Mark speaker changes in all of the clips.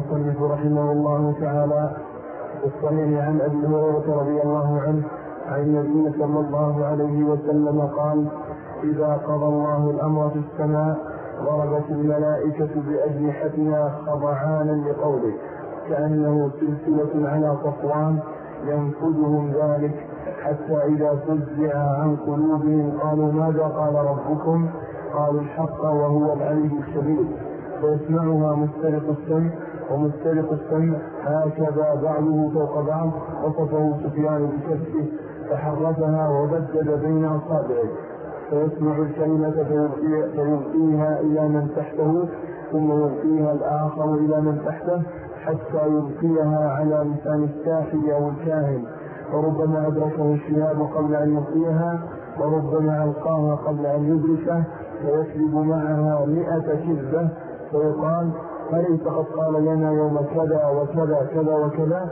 Speaker 1: المصنف رحمه الله تعالى الصحيح عن أبي هريرة رضي الله عنه عن النبي صلى الله عليه وسلم قال: إذا قضى الله الأمر في السماء ضربت الملائكة بأجنحتها خضعانا لقوله، كأنه سلسلة على صفوان ينفذهم ذلك، حتى إذا فزع عن قلوبهم قالوا: ماذا قال ربكم؟ قالوا: الحق وهو العلي الشديد. فيسمعها مسترق السمع ومسترق السمع هكذا بعضه فوق بعض. وصفه سفيان بكفه فحرفها وبدد بين أصابعه، فيسمع الكلمة فيلقيها إلى من تحته، ثم يلقيها الآخر إلى من تحته، حتى يلقيها على لسان الساحر أو الكاهن، وربما أدركه الشهاب قبل أن يلقيها، وربما ألقاها قبل أن يدركه، فيكذب معها 100 كذبة، فيقال: أليس قد قال لنا يوم كذا وكذا كذا وكذا؟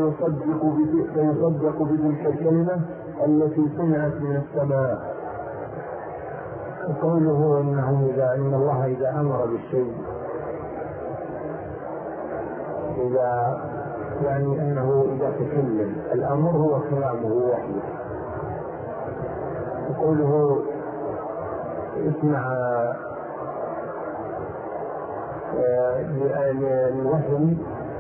Speaker 1: فيصدق بتلك الكلمة التي سمعت من السماء.
Speaker 2: قوله إن الله إذا أمر بالشيء، يعني أنه إذا تكلم الأمر هو كلامه وحده. قوله اسمع الوحي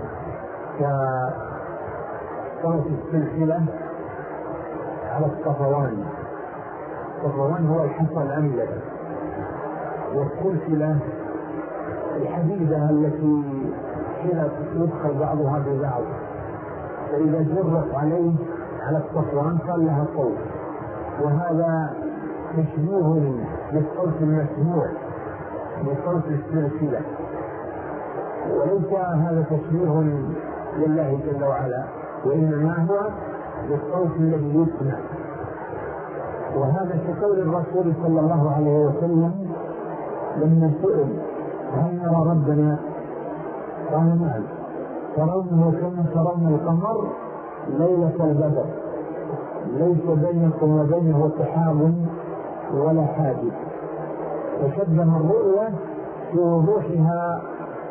Speaker 2: كصوت السلسلة على الصفوان. الصفوان هو الحصى الأملس، والسلسلة الحديدة التي يدخل بعضها ببعض، فإذا جرت عليه على الصفوان صار لها صوت، وهذا تشبيه للصوت المسموع بصوت السلسلة، وليس هذا تشبيه لله جل وعلا، وإنما هو بالصوت الذي يسمع. وهذا كقول الرسول صلى الله عليه وسلم لما سئل: هل نرى ربنا؟ قال: نعم، ترونه كما ترون القمر ليلة البدر، ليس بينكم وبينه سحاب ولا حاجب. فشبه الرؤية في وضوحها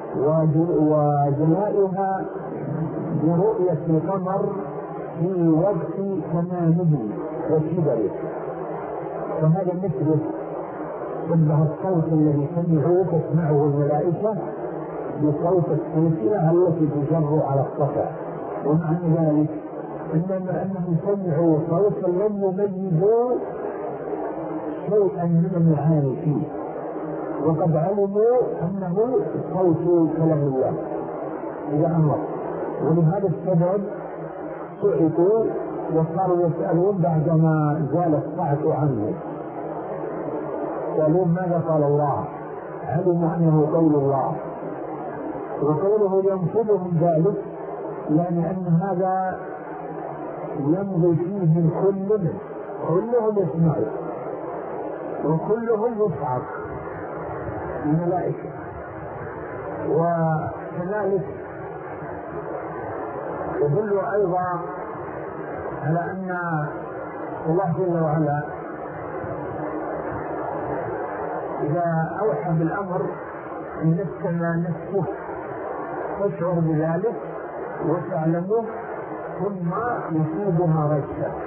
Speaker 2: وجلائها برؤية القمر في وقت تمامه وكبره، فهذا مثله شبه الصوت الذي تسمعه الملائكة بصوت السلسلة التي تجر على الصفا. ومعنى ذلك أنهم سمعوا صوتا لم يميزوا شيئا من المعاني فيه، وقد علموا أنه صوت كلام الله إذا أمر. ولهذا السبب صعقوا وصاروا يسألون بعدما زال الصعق عنه، يسألون: ماذا قال الله؟ علموا أنه قول الله. وقوله ينفذهم ذلك يعني أن هذا يمضي فيه كلهم يسمعوا وكلهم يصعق الملائكة. وكذلك يدل أيضا على أن الله جل وعلا إذا أوحى بالأمر أن السماء نفسه تشعر بذلك وتعلمه، ثم يصيبها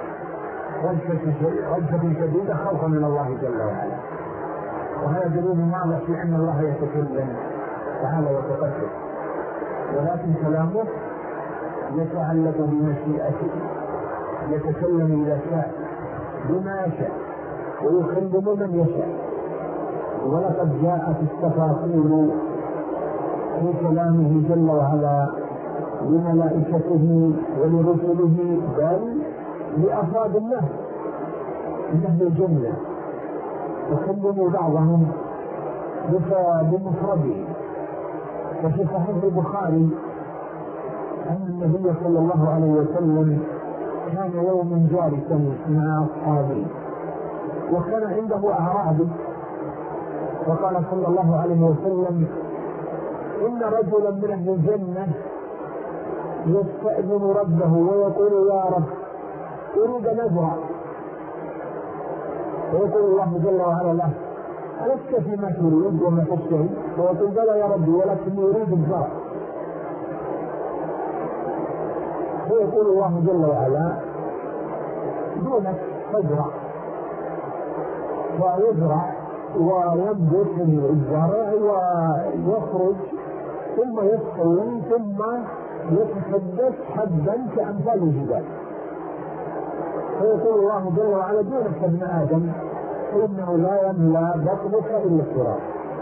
Speaker 2: رجفة شديدة خوفا من الله جل وعلا. وهذا دليل واضح في أن الله يتكلم تعالى وتقدس، ولكن كلامه يتعلق بمشيئته، يتكلم إذا شاء بما يشاء ويكلم من يشاء. ولقد جاءت التفاصيل في كلامه جل وعلا لملائكته ولرسله، بل لأفراد الله من أهل الجنة، يكلموا بعضهم بمفرده. وفي صحيح البخاري أن النبي صلى الله عليه وسلم كان يوم جالسا مع أصحابه، وكان عنده أعرابي، وقال صلى الله عليه وسلم: إن رجلا من أهل الجنة يستأذن ربه ويقول: يا رب أريد نذرا. ويقول الله جل وعلا له: ألست فيما تريد وما تشتهي؟ ويقول: بلى يا ربي ولكني أريد الزرع. فيقول الله جل وعلا دونك فازرع، ويزرع وينبت الزرع ويخرج ثم يسقي ثم يتحدث حبا كأمثال الجبال. فيقول الله جل وعلا دونك ابن آدم إنه لا يملأ بطنك إلا التراب.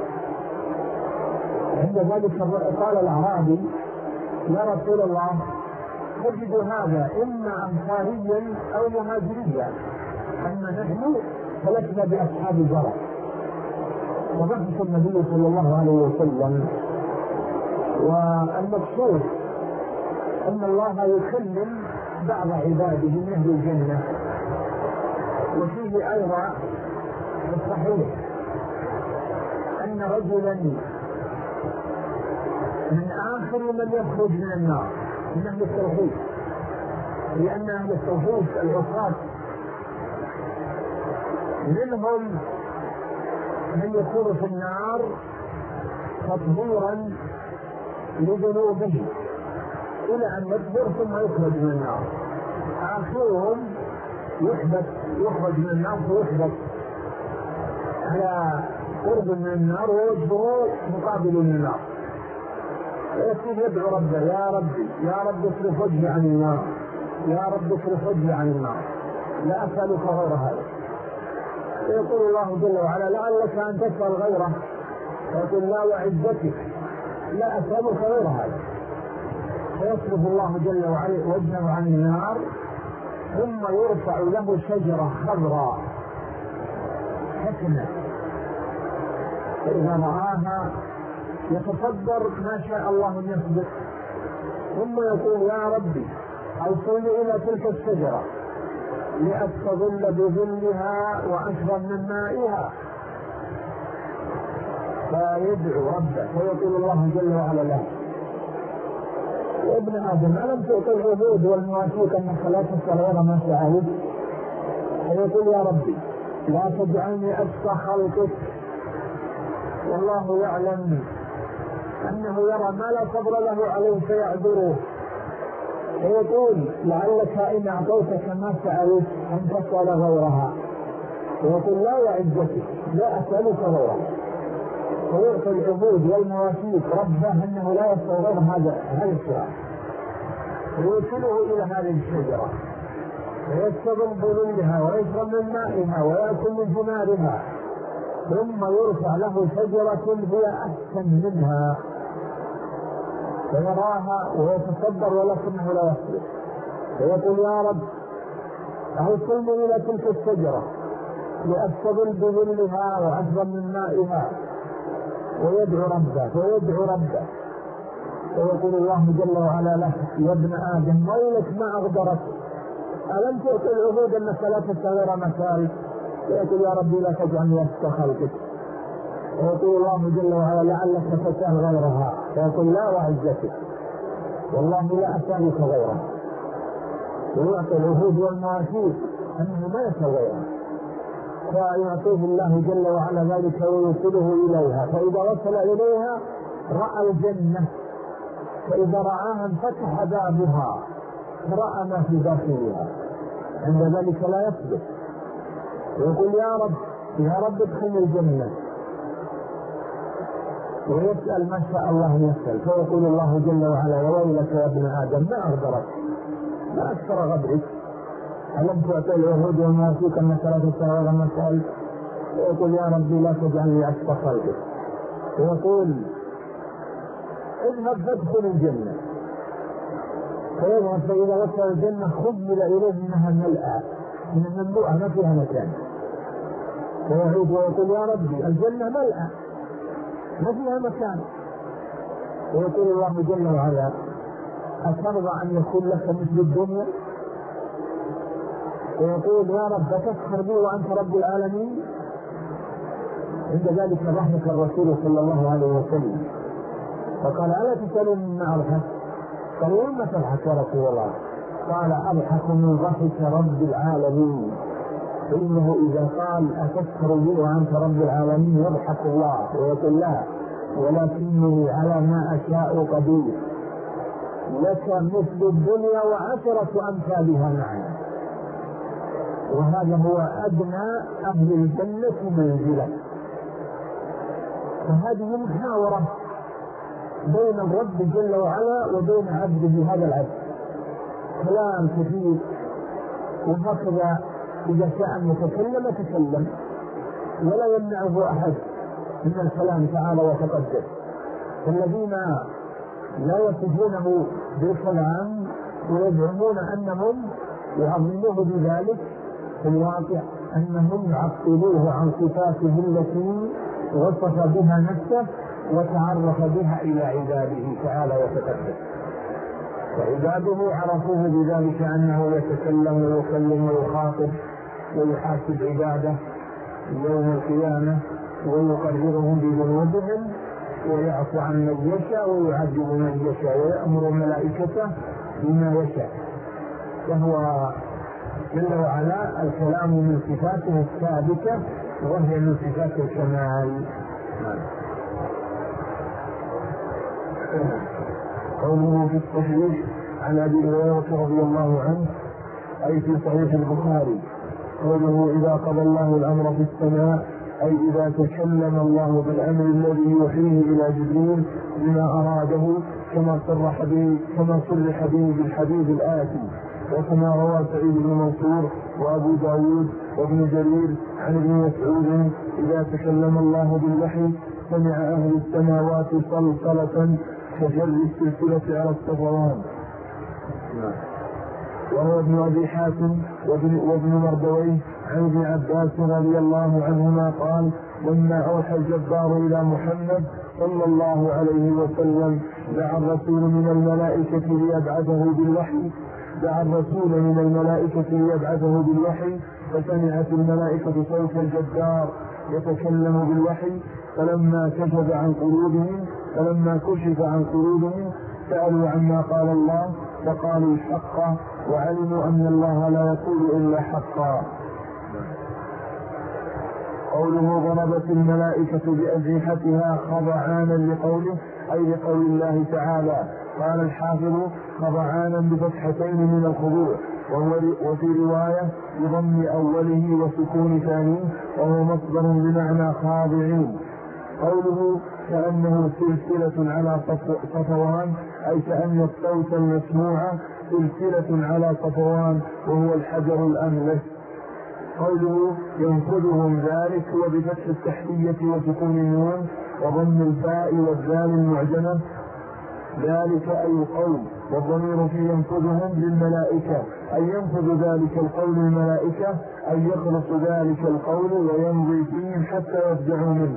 Speaker 2: عند ذلك قال الأعرابي يا رسول الله نجد هذا إما أنصاريا أو مهاجريا، أما نحن فلسنا بأصحاب الزرع. وبحث النبي صلى الله عليه وسلم، والمقصود أن الله يكلم بعض عباده من أهل الجنة. وفيه أيضا الصحيح أن رجلا من آخر من يخرج من النار من أهل التوحيد، لأن أهل التوحيد العصاة منهم من يكون في النار تطهيرا لذنوبه إلى أن يكبر ثم يخرج من النار. آخرهم يخرج من النار فيحبط على قرب من النار ووجهه مقابل للنار، ويكون يدعو ربه يا ربي يا رب اصرف وجهي عن النار، يا رب اصرف وجهي عن النار، لا أسألك غير هذا. يقول الله جل وعلا لعلك أن تسأل غيره، فيقول لا وعزتك لا أسألك غير هذا. فيصرف الله جل وعلا وجهه عن النار ثم يرفع له شجرة خضراء حسنة، فإذا رآها يتصدر ما شاء الله أن يصدق، ثم يقول يا ربي أوصلني إلى تلك الشجرة لأستظل بظلها وأشرب من مائها. فيدعو ربه فيقول الله جل وعلا له يا ابن آدم ألم تعطي العبود والمواثيق أنك لا تسأل غير ما سألت؟ فيقول يا ربي لا تجعلني أشقى خلقك، والله يعلم أنه يرى ما لا صبر له عليه فيعذره. فيقول لعلك إن أعطيتك ما سألت أن تسأل غيرها، فيقول لا وعزتك لا أسألك غيرها. ويعطي العبود والمواثيق ربه أنه لا يسأل غير هذا السؤال، ويوصله إلى هذه الشجرة ويستظل بظلها ويشرب من مائها ويأكل من ثمارها، ثم يرفع له شجرة هي أحسن منها فيراها ويتصدر ولكنه لا يصبر، فيقول يا رب أوصلني إلى تلك الشجرة لأستظل بظلها وأشرب من مائها. ويدعو ربه فيدعو ربه فيقول الله جل وعلا له يا ابن آدم ويلك ما أغدرك، ألم تعطي العبود أنك لا تستغير مسارك؟ فيقول يا ربي لا تجعلني أشقى خلقك. ويقول الله جل وعلا لعلك تسأل غيرها، فيقول لا وعزتك والله لا أسألك غيرها. ويعطي العهود والمواثيق أنه ما يسأل غيرها، فيعطيه الله جل وعلا ذلك ويوصله إليها. فإذا وصل إليها رأى الجنة، فإذا رآها انفتح بابها رأى ما في داخلها، عند ذلك لا يصبر ويقول يا رب ادخلني الجنة، ويسأل ما شاء الله يسأل. فيقول الله جل وعلا ويلك يا ابن آدم ما أغدرك ما أكثر غدرك، ألم تعطي العهود والمواثيق أنك لا تسأل غير ما سألت؟ ويقول يا ربي لا تجعلني أشقى خلقك. ويقول اذهب فادخل الجنة، فيذهب فإذا وصل الجنة خمل إليه منها ملأى من المملوءة ما فيها مكان، ويعود ويقول يا ربي الجنة ملأى ما فيها مكان. ويقول الله جل وعلا أترضى أن يكون لك مثل الدنيا؟ ويقول يا رب تسخر بي وأنت رب العالمين. عند ذلك ضحك الرسول صلى الله عليه وسلم فقال ألا تسألون مما أضحك؟ قالوا وما تضحك يا رسول الله؟ قال أضحك من ضحك رب العالمين، إنه إذا قال أتسخر بي وأنت رب العالمين يضحك الله ويقول لا ولكنني على ما أشاء قدير. لك مثل الدنيا وعشرة أمثالها معا. وهذا هو أدنى أهل الجنة منزلة. فهذه محاورة بين الرب جل وعلا وبين عبده هذا العبد، كلام كثير. وهكذا إذا شاء أن يتكلم تكلم، ولا يمنعه أحد من الكلام تعالى وتقدس. الذين لا يصفونه بالكلام ويزعمون أنهم يعظموه بذلك، في الواقع أنهم يعطلوه عن صفاته التي وصف بها نفسه وتعرف بها إلى عباده تعالى وتقدس. وعباده عرفوه بذلك أنه يتكلم ويكلم ويخاطب ويحاسب عباده يوم القيامة ويقررهم بذنوبهم ويعفو عن من يشاء ويعذب من يشاء ويأمر ملائكته بما يشاء. فهو جل وعلا الكلام من صفاته الثابتة وهي من صفات الكمال.
Speaker 1: قوله في الصحيح عن أبي هريرة رضي الله عنه أي في صحيح البخاري قوله إذا قضى الله الأمر في السماء أي إذا تكلم الله بالأمر الذي يوحيه إلى جبريل بما أراده كما صرح به بالحديث الآتي، وكما روى سعيد بن منصور وأبو داود وابن جرير عن ابن مسعود إذا تكلم الله بالوحي سمع أهل السماوات صلصلة كجر السلسلة على الصفوان. وهو ابن أبي حاتم وابن مردويه عن ابن عباس رضي الله عنهما قال لما أوحى الجبار إلى محمد صلى الله عليه وسلم دعا الرسول من الملائكة ليبعثه بالوحي فسمعت الملائكة صوت الجبار يتكلم بالوحي فلما كشف عن قلوبهم سألوا عما قال الله فقالوا حقا وعلموا أن الله لا يقول إلا حقا. قوله ضربت الملائكة بأجنحتها خضعانا لقوله أي لقول الله تعالى. قال الحافظ خضعانا بفتحتين من الخضوع، وفي رواية بضم أوله وسكون ثانيه وهو مصدر بمعنى خاضعين. قوله كأنه سلسلة على صفوان أي كأن الصوت المسموع سلسلة على صفوان وهو الحجر الأملس. قوله ينفذهم ذلك هو بفتح التحتية وسكون النون وضم الباء والدال المعجمة ذلك أي القول، والضمير في ينفذهم للملائكة أي ينفذ ذلك القول الملائكة أي يخلص ذلك القول ويمضي فيهم حتى يفزعوا منه.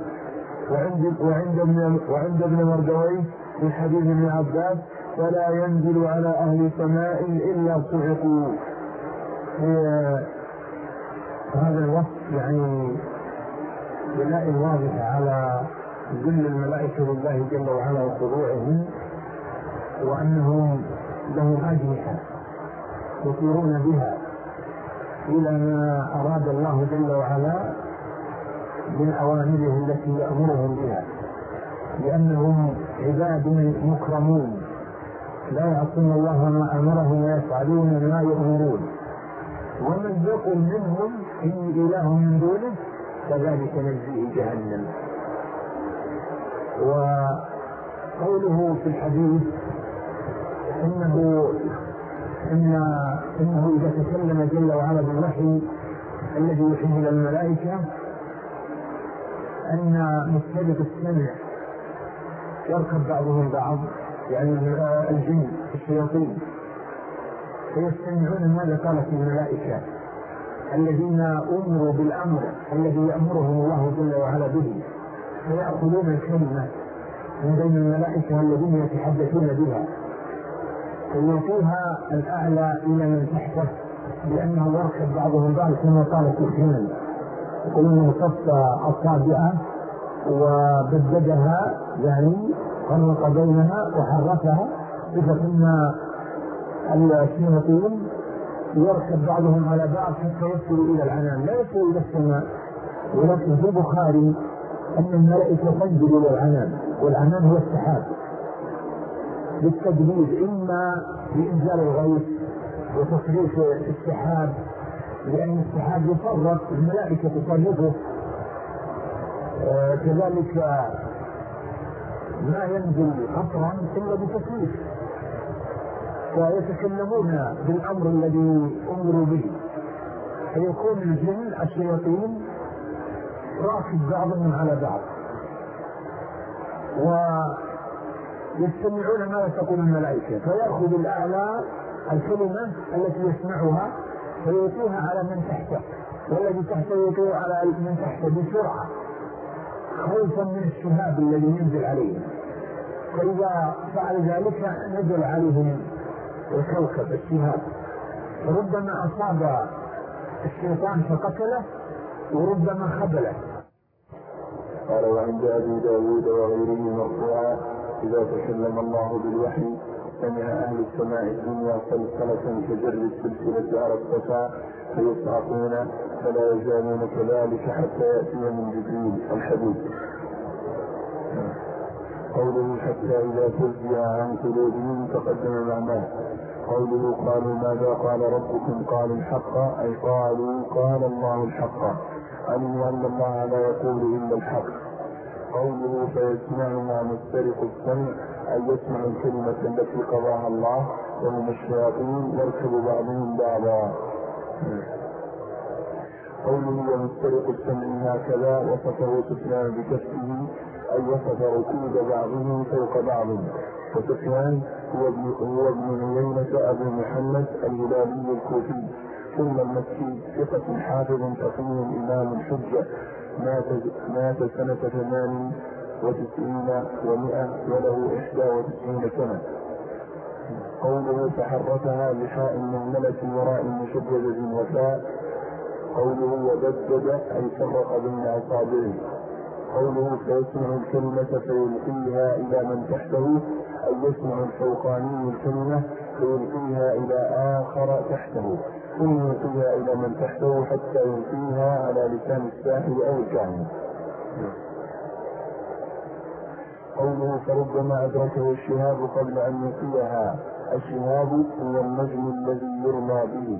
Speaker 1: وعند ابن مردويه في حديث ابن عباس فلا ينزل على أهل سماء إلا صعقوا.
Speaker 2: هذا الوصف يعني دلائل واضحة على ذل الملائكة لله جل وعلا وخضوعهم، وأنهم لهم أجنحة يطيرون بها إلى ما أراد الله جل وعلا من أوامره التي يأمرهم بها، لأنهم عباد مكرمون لا يعصون الله ما أمرهم ويفعلون ما يؤمرون. ومن يقل منهم إني إله من دونه كذلك نجزيه جهنم. وقوله في الحديث إنه إذا تكلم جل وعلا بالوحي الذي يوحيه إلى الملائكة أن مستبق السمع يركب بعضهم بعض، يعني الجن الشياطين، فيستمعون ماذا قالت الملائكة الذين أمروا بالأمر الذي يأمرهم الله جل وعلا به، فيأخذون الكلمة من بين الملائكة الذين يتحدثون بها فيعطوها الأعلى إلى من تحته، لأنه يركب بعضهم بعض كما قالت الحين، يقولون صف أصابعه وبددها يعني فرق بينها وحركها بفقنا الشياطين يركب بعضهم على بعض حتى يصلوا إلى العنان، لا يصلوا إلى السماء. ولكن في البخاري أن الملائكة تنزل إلى العنان، والعنان هو السحاب، للتدبير، إما بإنزال الغيث وتصريف السحاب، لأن السحاب يصرف، الملائكة تصرفه. كذلك ما ينزل قطرا إلا بتصريف، فيتكلمون بالأمر الذي أمروا به، فيكون الجن الشياطين راكب بعضهم على بعض ويستمعون ما تقول الملائكة، فيأخذ الأعلى الكلمة التي يسمعها فيوتيها على من تحته، والذي تحته يوتيه على من تحته بسرعة خوفا من الشهاب الذي ينزل عليهم. فإذا فعل ذلك نزل عليهم الكوكب الشهاب، ربما أصاب الشيطان فقتله وربما خبله.
Speaker 1: قال وعند أبي داود وغيره مرفوعا إذا تكلم الله بالوحي سمع أهل السماء الدنيا صلصلة كجر السلسلة على الصفا فيصعقون فلا يزالون كذلك حتى يأتي من جبريل الحديث. قوله حتى إذا فزع عن قلوبهم تقدم معناه. قوله قالوا ماذا قال ربكم قالوا الحق، أي قالوا قال الله الحق، علموا أن الله لا يقول إلا الحق. قوله فيسمعها مسترق السمع، أي يسمع الكلمة التي قضاها الله وهم الشياطين يركب بعضهم بعضا. قوله ومسترق السمع هكذا وصفه سفيان بكفه، أي وصف ركوب بعضهم فوق بعض. وسفيان هو ابن عيينة أبو محمد الهلالي الكوفي ثم المكي، ثقة حافظ فقيه إمام حجة، مات سنة 98 و100 وله 91 سنة. قوله تحركها لحاء مهملة وراء مشددة وفاء. قوله وبدد أي فرق بين أصابعه. قوله فيسمع الكلمة فيلقيها إلى من تحته، أي يسمع الفوقاني الكلمة فيلقيها إلى آخر تحته ثم يلقيها إلى من تحته حتى يلقيها على لسان الساحر أو الكاهن. قوله فربما أدركه الشهاب قبل أن يلقيها. الشهاب هو النجم الذي يرمى به.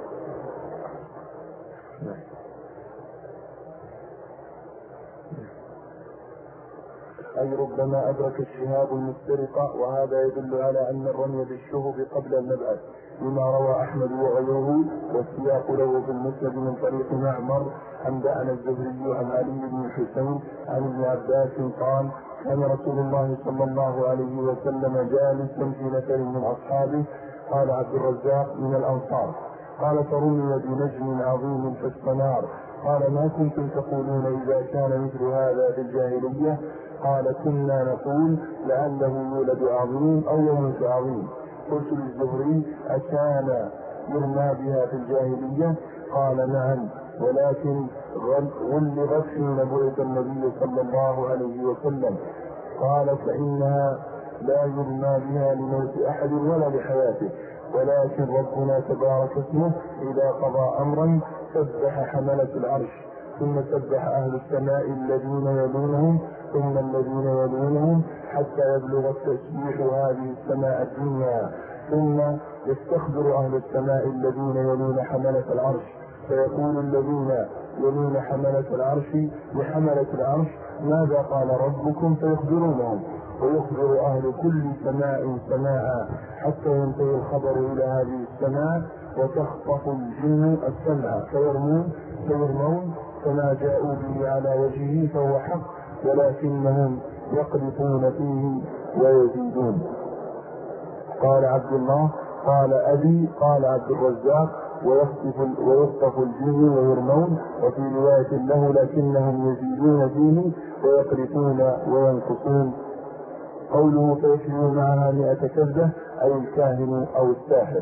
Speaker 1: أي ربما أدرك الشهاب المسترقة، وهذا يدل على أن الرمي بالشهب قبل المبعث، لما روى أحمد وغيره والسياق له في المسند من طريق معمر أنبأنا الزهري عن علي بن الحسين عن ابن عباس قال كان رسول الله صلى الله عليه وسلم جالسا في نفر من أصحابه. قال عبد الرزاق من الأنصار. قال فرمي بنجم عظيم فاستنار. قال ما كنتم تقولون إذا كان مثل هذا في الجاهلية؟ قال كنا نقول لعله يولد عظيم أو يموت عظيم. قلت للزهري أكان يرمى بها في الجاهلية؟ قال نعم، ولكن غلظت حين بعث النبي صلى الله عليه وسلم. قال فإنها لا يرمى بها لموت أحد ولا لحياته، ولكن ربنا تبارك اسمه إذا قضى أمرا سبح حملة العرش، ثم سبح أهل السماء الذين يلونهم ثم الذين يلونهم حتى يبلغ التسبيح هذه السماء الدنيا، ثم يستخبر أهل السماء الذين يلون حملة العرش، فيقول الذين يلون حملة العرش لحملة العرش ماذا قال ربكم؟ فيخبرونهم، ويخبر أهل كل سماء سماء حتى ينتهي الخبر إلى هذه السماء، وتخطف الجن السمع فيرمون فما جاءوا به على وجهه فهو حق، ولكنهم يقذفون فيه ويزيدون. قال عبد الله قال أبي قال عبد الرزاق ويخطف الجن ويرمون، وفي رواية له لكنهم يزيدون فيه ويقذفون وينقصون. قوله فيحمل معها 100 كبدة أي الكاهن أو الساحر.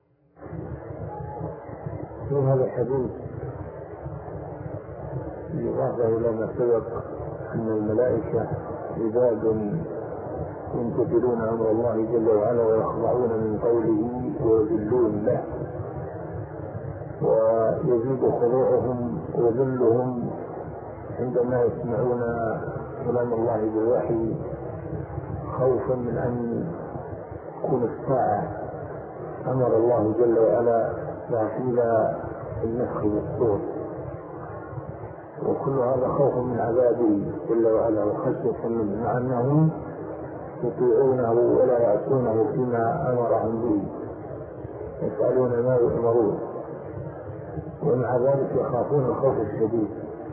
Speaker 2: في هذا الحديث يضاف إلى ما سبق أن الملائكة عباد يمتثلون أمر الله جل وعلا ويخضعون من قوله ويذلون له، ويزيد خضوعهم وذلهم عندما يسمعون كلام الله بالوحي
Speaker 1: خوفا من أن تكون الساعة أمر الله جل وعلا بحيل النفخ بالصور، وكل هذا خوف من عذابه جل وعلا وخشية منه، مع أنهم يطيعونه ولا يعصونه فيما أمرهم به، يفعلون ما يؤمرون، ومع ذلك يخافون الخوف الشديد.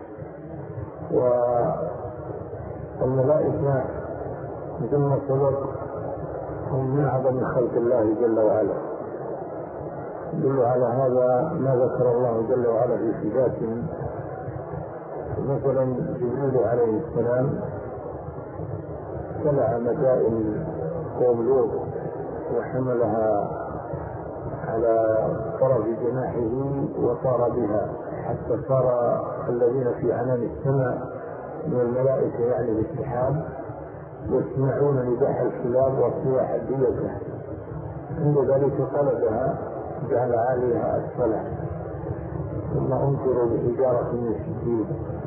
Speaker 1: والملائكة مثل ما سبق هم من أعظم خلق الله جل وعلا، يدل على هذا ما ذكر الله جل وعلا في صفاتهم. مثلا جبريل عليه السلام طلع مدائن قوم لوط وحملها على طرف جناحه وطار بها حتى صار الذين في عنان السماء من الملائكة يعني بالسحاب يسمعون نداء الكلاب والصياح الدية، عند ذلك قلبها جعل عاليها أسفلها ثم أمطروا بحجارة من سجيل.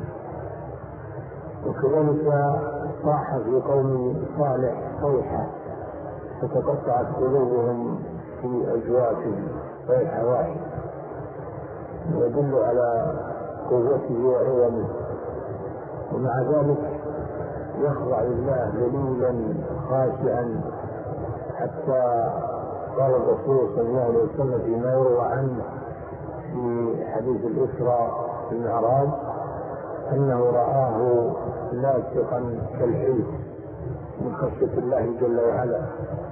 Speaker 1: وكذلك صاح في قوم صالح صيحة فتقطعت قلوبهم في أجوافهم صيحة واحدة، يدل على قوته وعظمه، ومع ذلك يخضع لله ذليلا خاشعا، حتى قال الرسول صلى الله عليه وسلم فيما يروى عنه في حديث الإسراء في المعراج أنه رآه لاصقا كالحيث من خشية الله جل وعلا،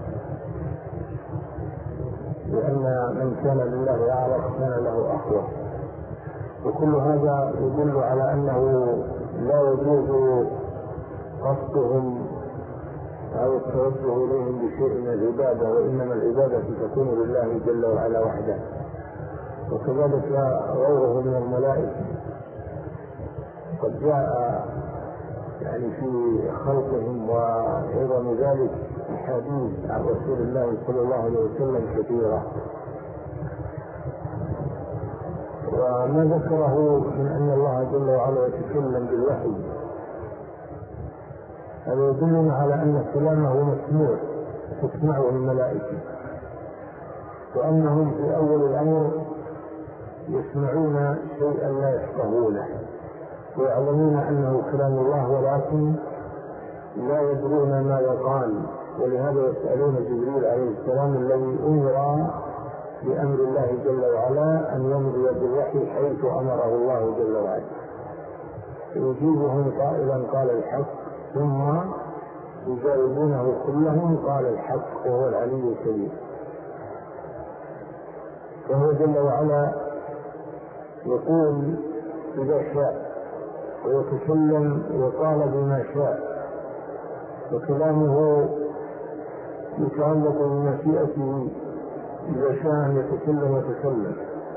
Speaker 1: لأن من كان لله أعرف كان له أخوة. وكل هذا يدل على أنه لا يجوز قصدهم أو التوجه إليهم بشيء من العبادة، وإنما العبادة تكون لله جل وعلا وحده. وكذلك غيره من الملائكة قد جاء يعني في خلقهم وعظم ذلك الحديث عن رسول الله صلى الله عليه وسلم كثيرة. وما ذكره من أن الله جل وعلا يتكلم بالوحي هذا يدلنا على أن كلامه مسموع تسمعه الملائكة، وأنهم في أول الأمر يسمعون شيئا لا يفقهونه ويعلمون أنه كلام الله، ولكن لا يدرون ما يقال، ولهذا يسألون جبريل عليه السلام الذي أمر بأمر الله جل وعلا أن يمضي بالوحي حيث أمره الله جل وعلا، يجيبهم قائلا قال الحق، ثم يجاوبونه كلهم قال الحق وهو العلي الكبير. فهو جل وعلا يقول إذا شاء ويتكلم وقال بما شاء، وكلامه يتعلق بمشيئته، إذا شاء أن يتكلم وتكلم.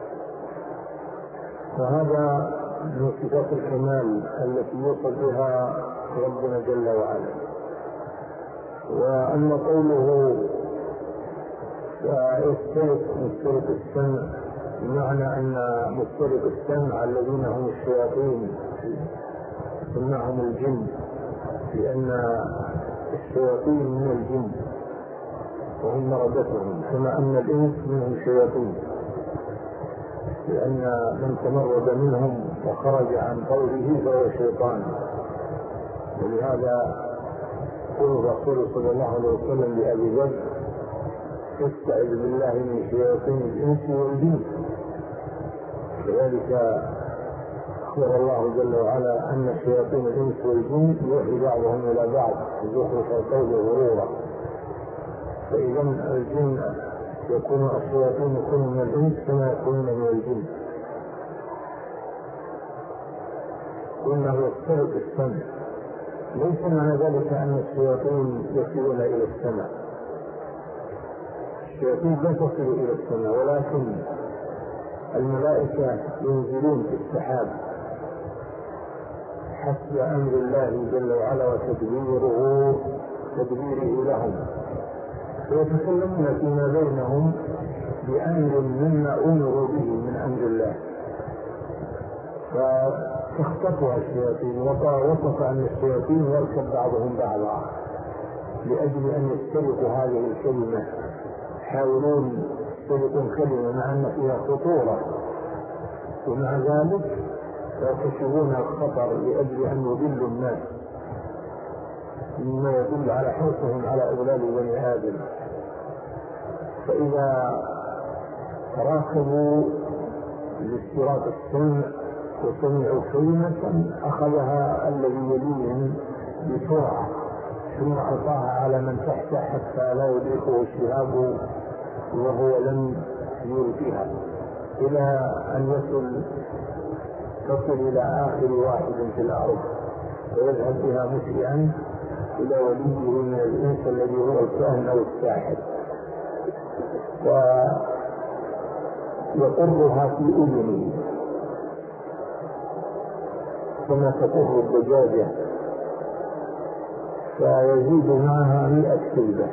Speaker 1: وهذا من صفات الكمال التي يوصل بها ربنا جل وعلا. وأن قوله يسترق مسترق السمع، بمعنى أن مسترق السمع الذين هم الشياطين سمعهم الجن، لأن الشياطين من الجن وهم مردتهم، كما أن الإنس منهم شياطين، لأن من تمرد منهم وخرج عن قوله فهو شيطان. ولهذا يقول الرسول صلى الله عليه وسلم لأبي ذر استعذ بالله من شياطين الإنس والجن. كذلك أخبر الله جل وعلا أن شياطين الإنس والجن يوحي بعضهم إلى بعض زخرف القول غرورا. فإذا الجن يكون الشياطين يكونوا من الإنس كما يكونون من الجن. قلنا هو السرق السمع، ليس معنى ذلك أن الشياطين يصلون إلى السماء، الشياطين لا تصل إلى السماء، ولكن الملائكة ينزلون في السحاب حسب أمر الله جل وعلا وتدبيره لهم، ويتكلمون فيما بينهم بأمر مما أمروا به من أمر الله، فتخطفها الشياطين. وصف أن الشياطين يركب بعضهم بعضا،
Speaker 2: لأجل أن يسترقوا هذه الكلمة، يحاولون يسترقون كلمة مع أن فيها خطورة، ومع ذلك يكتشفون الخطر لأجل أن يضلوا الناس، مما يدل على حرصهم على إضلال بني آدم. فإذا راكبوا لاستراق السمع وسمعوا كلمة أخذها الذي يليهم بسرعة، ثم ألقاها على من تحته حتى لا يدركه الشهاب وهو لم يلقيها، إلى أن تصل إلى آخر واحد في الأرض ويذهب بها مسرعا إلى وليه من الإنس الذي هو الكاهن أو الساحر، ويقرها في أذنه كما تقر الدجاجة، فيزيد معها 100 كلبة.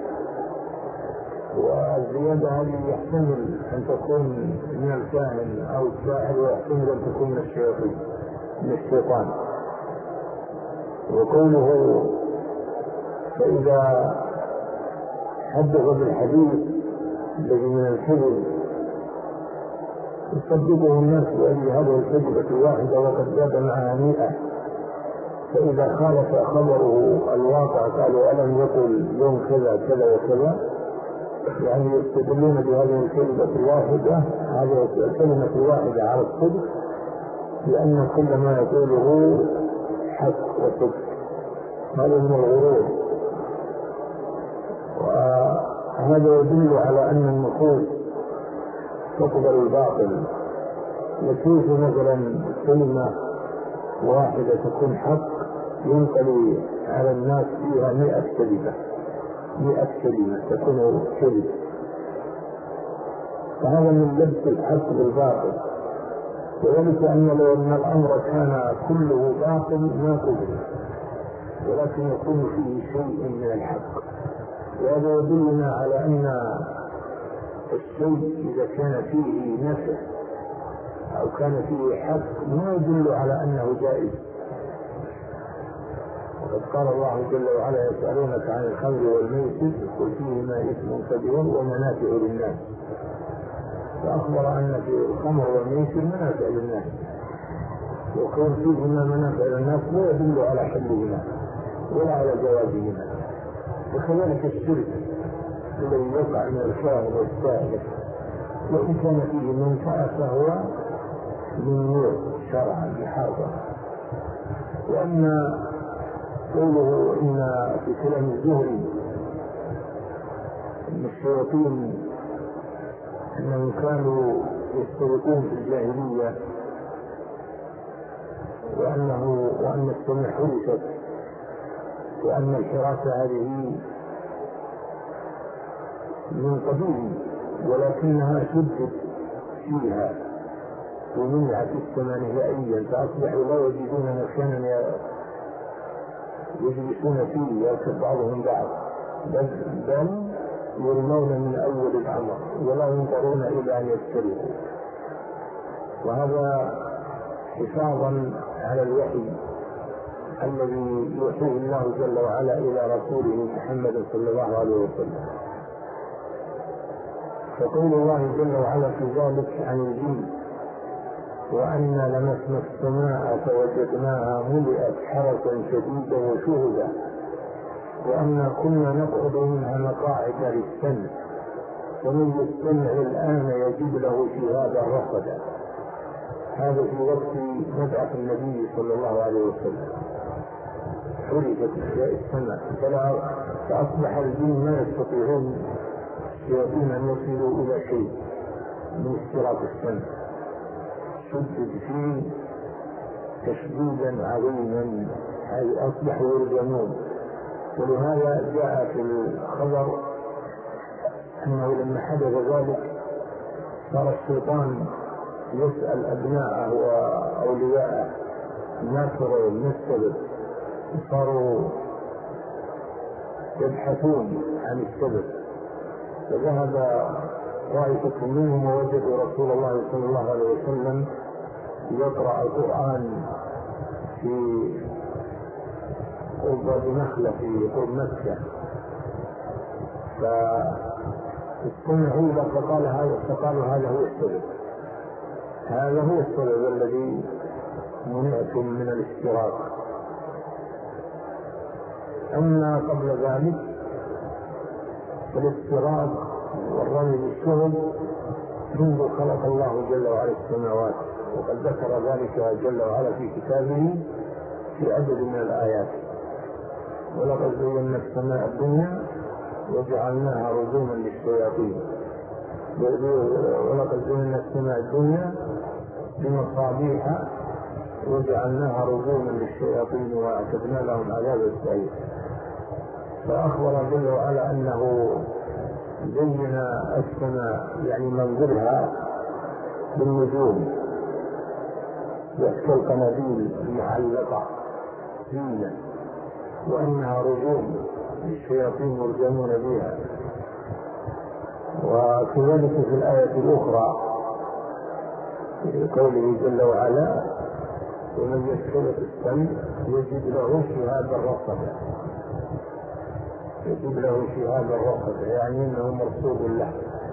Speaker 2: والزيادة هذه يحتمل أن تكون من الكاهن أو الساحر، ويحتمل أن تكون من الشيطان. وقوله فإذا حدث بالحديث الذي من الكذب يصدقه الناس بأن هذه الكذبة الواحدة وقد زاد معها 100، فإذا خالف خبره الواقع قالوا ألم يقل يوم كذا كذا وكذا، يعني يستدلون بهذه الكلمة الواحدة، هذه الكلمة الواحدة على الصدق، لأن كل ما يقوله حق وصدق، هذا من الغرور. وهذا يدل على أن النفوس تقبل الباطل، وكيف مثلا كلمة واحدة تكون حق ينقل على الناس فيها 100 كلمة، 100 كلمة تكون كذب، فهذا من لبس الحق بالباطل. وذلك أن لو أن الأمر كان كله باطل ما قبل، ولكن يكون فيه شيء من الحق. وهذا يدلنا على أن الشيء إذا كان فيه نفع أو كان فيه حق ما يدل على أنه جائز. وقد قال الله جل وعلا يسألونك عن الخمر والميسر قل فيهما إثم كبير ومنافع للناس، فأخبر أن في الخمر والميسر منافع للناس، وكون فيهما منافع للناس لا يدل على حلهما ولا على جوازهما. وكذلك الشرك الذي يقع من الكاهن والساحر، وإن كان فيه منفعة فهو ممنوع شرعا بحرمه. وأما قوله إن في كلام الزهري أن الشياطين أنهم كانوا يسترقون في الجاهلية، وأن السمع حرست، وأن الحراسة هذه من قبيل ولكنها شدت فيها ومنعت السمع نهائيا، فأصبحوا لا يجدون مكانا يجلسون فيه يركب بعضهم بعض، بل يرمون من أول الأمر ولا ينظرون إلى أن يسترقوا. وهذا حفاظا على الوحي الذي يوحيه الله جل وعلا إلى رسوله محمد صلى الله عليه وسلم. فقول الله جل وعلا في ذلك عن الجن وأنا لمسنا السماء فوجدناها ملئت حرسا شديدا وشهدا وأنا كنا نقعد منها مقاعد للسمع ومن يستمع الآن يجد له شهابا رصدا. هذا في وقت مبعث النبي صلى الله عليه وسلم حركت السمع، فأصبح الجن ما يستطيعون الشياطين أن يصلوا إلى شيء من استراق السمع، شدد فيه تشديدا عظيما، أصبحوا يرجمون. ولهذا جاء في الخبر أنه لما حدث ذلك صار الشيطان يسأل أبناءه وأولياءه ما ترون ما السبب، صاروا يبحثون عن السبب. فذهب طائفة منهم ووجدوا رسول الله صلى الله عليه وسلم يقرأ القرآن في قرب نخلة في قرب مكة، فاستمعوا له فقالوا هذا هو السبب، هذا هو السبب الذي منعتم من الاشتراك. أما قبل ذلك فالاشتراك والرمي بالشهد منذ خلق الله جل وعلا السماوات، وقد ذكر ذلك جل وعلا في كتابه في عدد من الآيات: ولقد زينا السماء الدنيا وجعلناها رجوما للشياطين، ولقد زينا السماء الدنيا بمصابيح وجعلناها رجوما للشياطين واعتدنا لهم عذاب السعير. فأخبر جل وعلا أنه زين السماء يعني منزلها بالنجوم كالقناديل المعلقة زينة، وأنها رجوم للشياطين يرجمون بها. وكذلك في الآية الأخرى في قوله جل وعلا: ومن يسترق السمع يجد له شهابا رصدا، يجد له شهابا رصدا يعني انه مرصود له.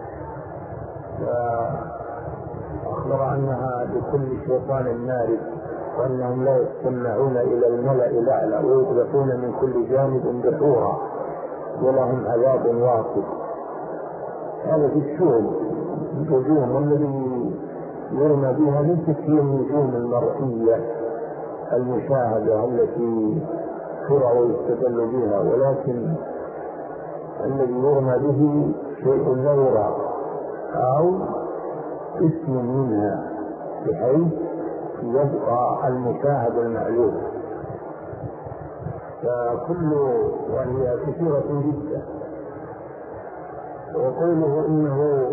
Speaker 2: فاخبر انها لكل شيطان مارد، وانهم لا يستمعون الى الملأ الاعلى ويطلقون من كل جانب دحورا ولهم عذاب واصب. هذا في الشؤم النجوم الذي يرمى بها ليست هي النجوم المرئية المشاهدة التي ترى ويستدل بها، ولكن الذي يرمى به شيء لا يرى أو اسم منها بحيث يبقى المشاهد المعلوم. فكل وهي كثيرة جدا. وقوله إنه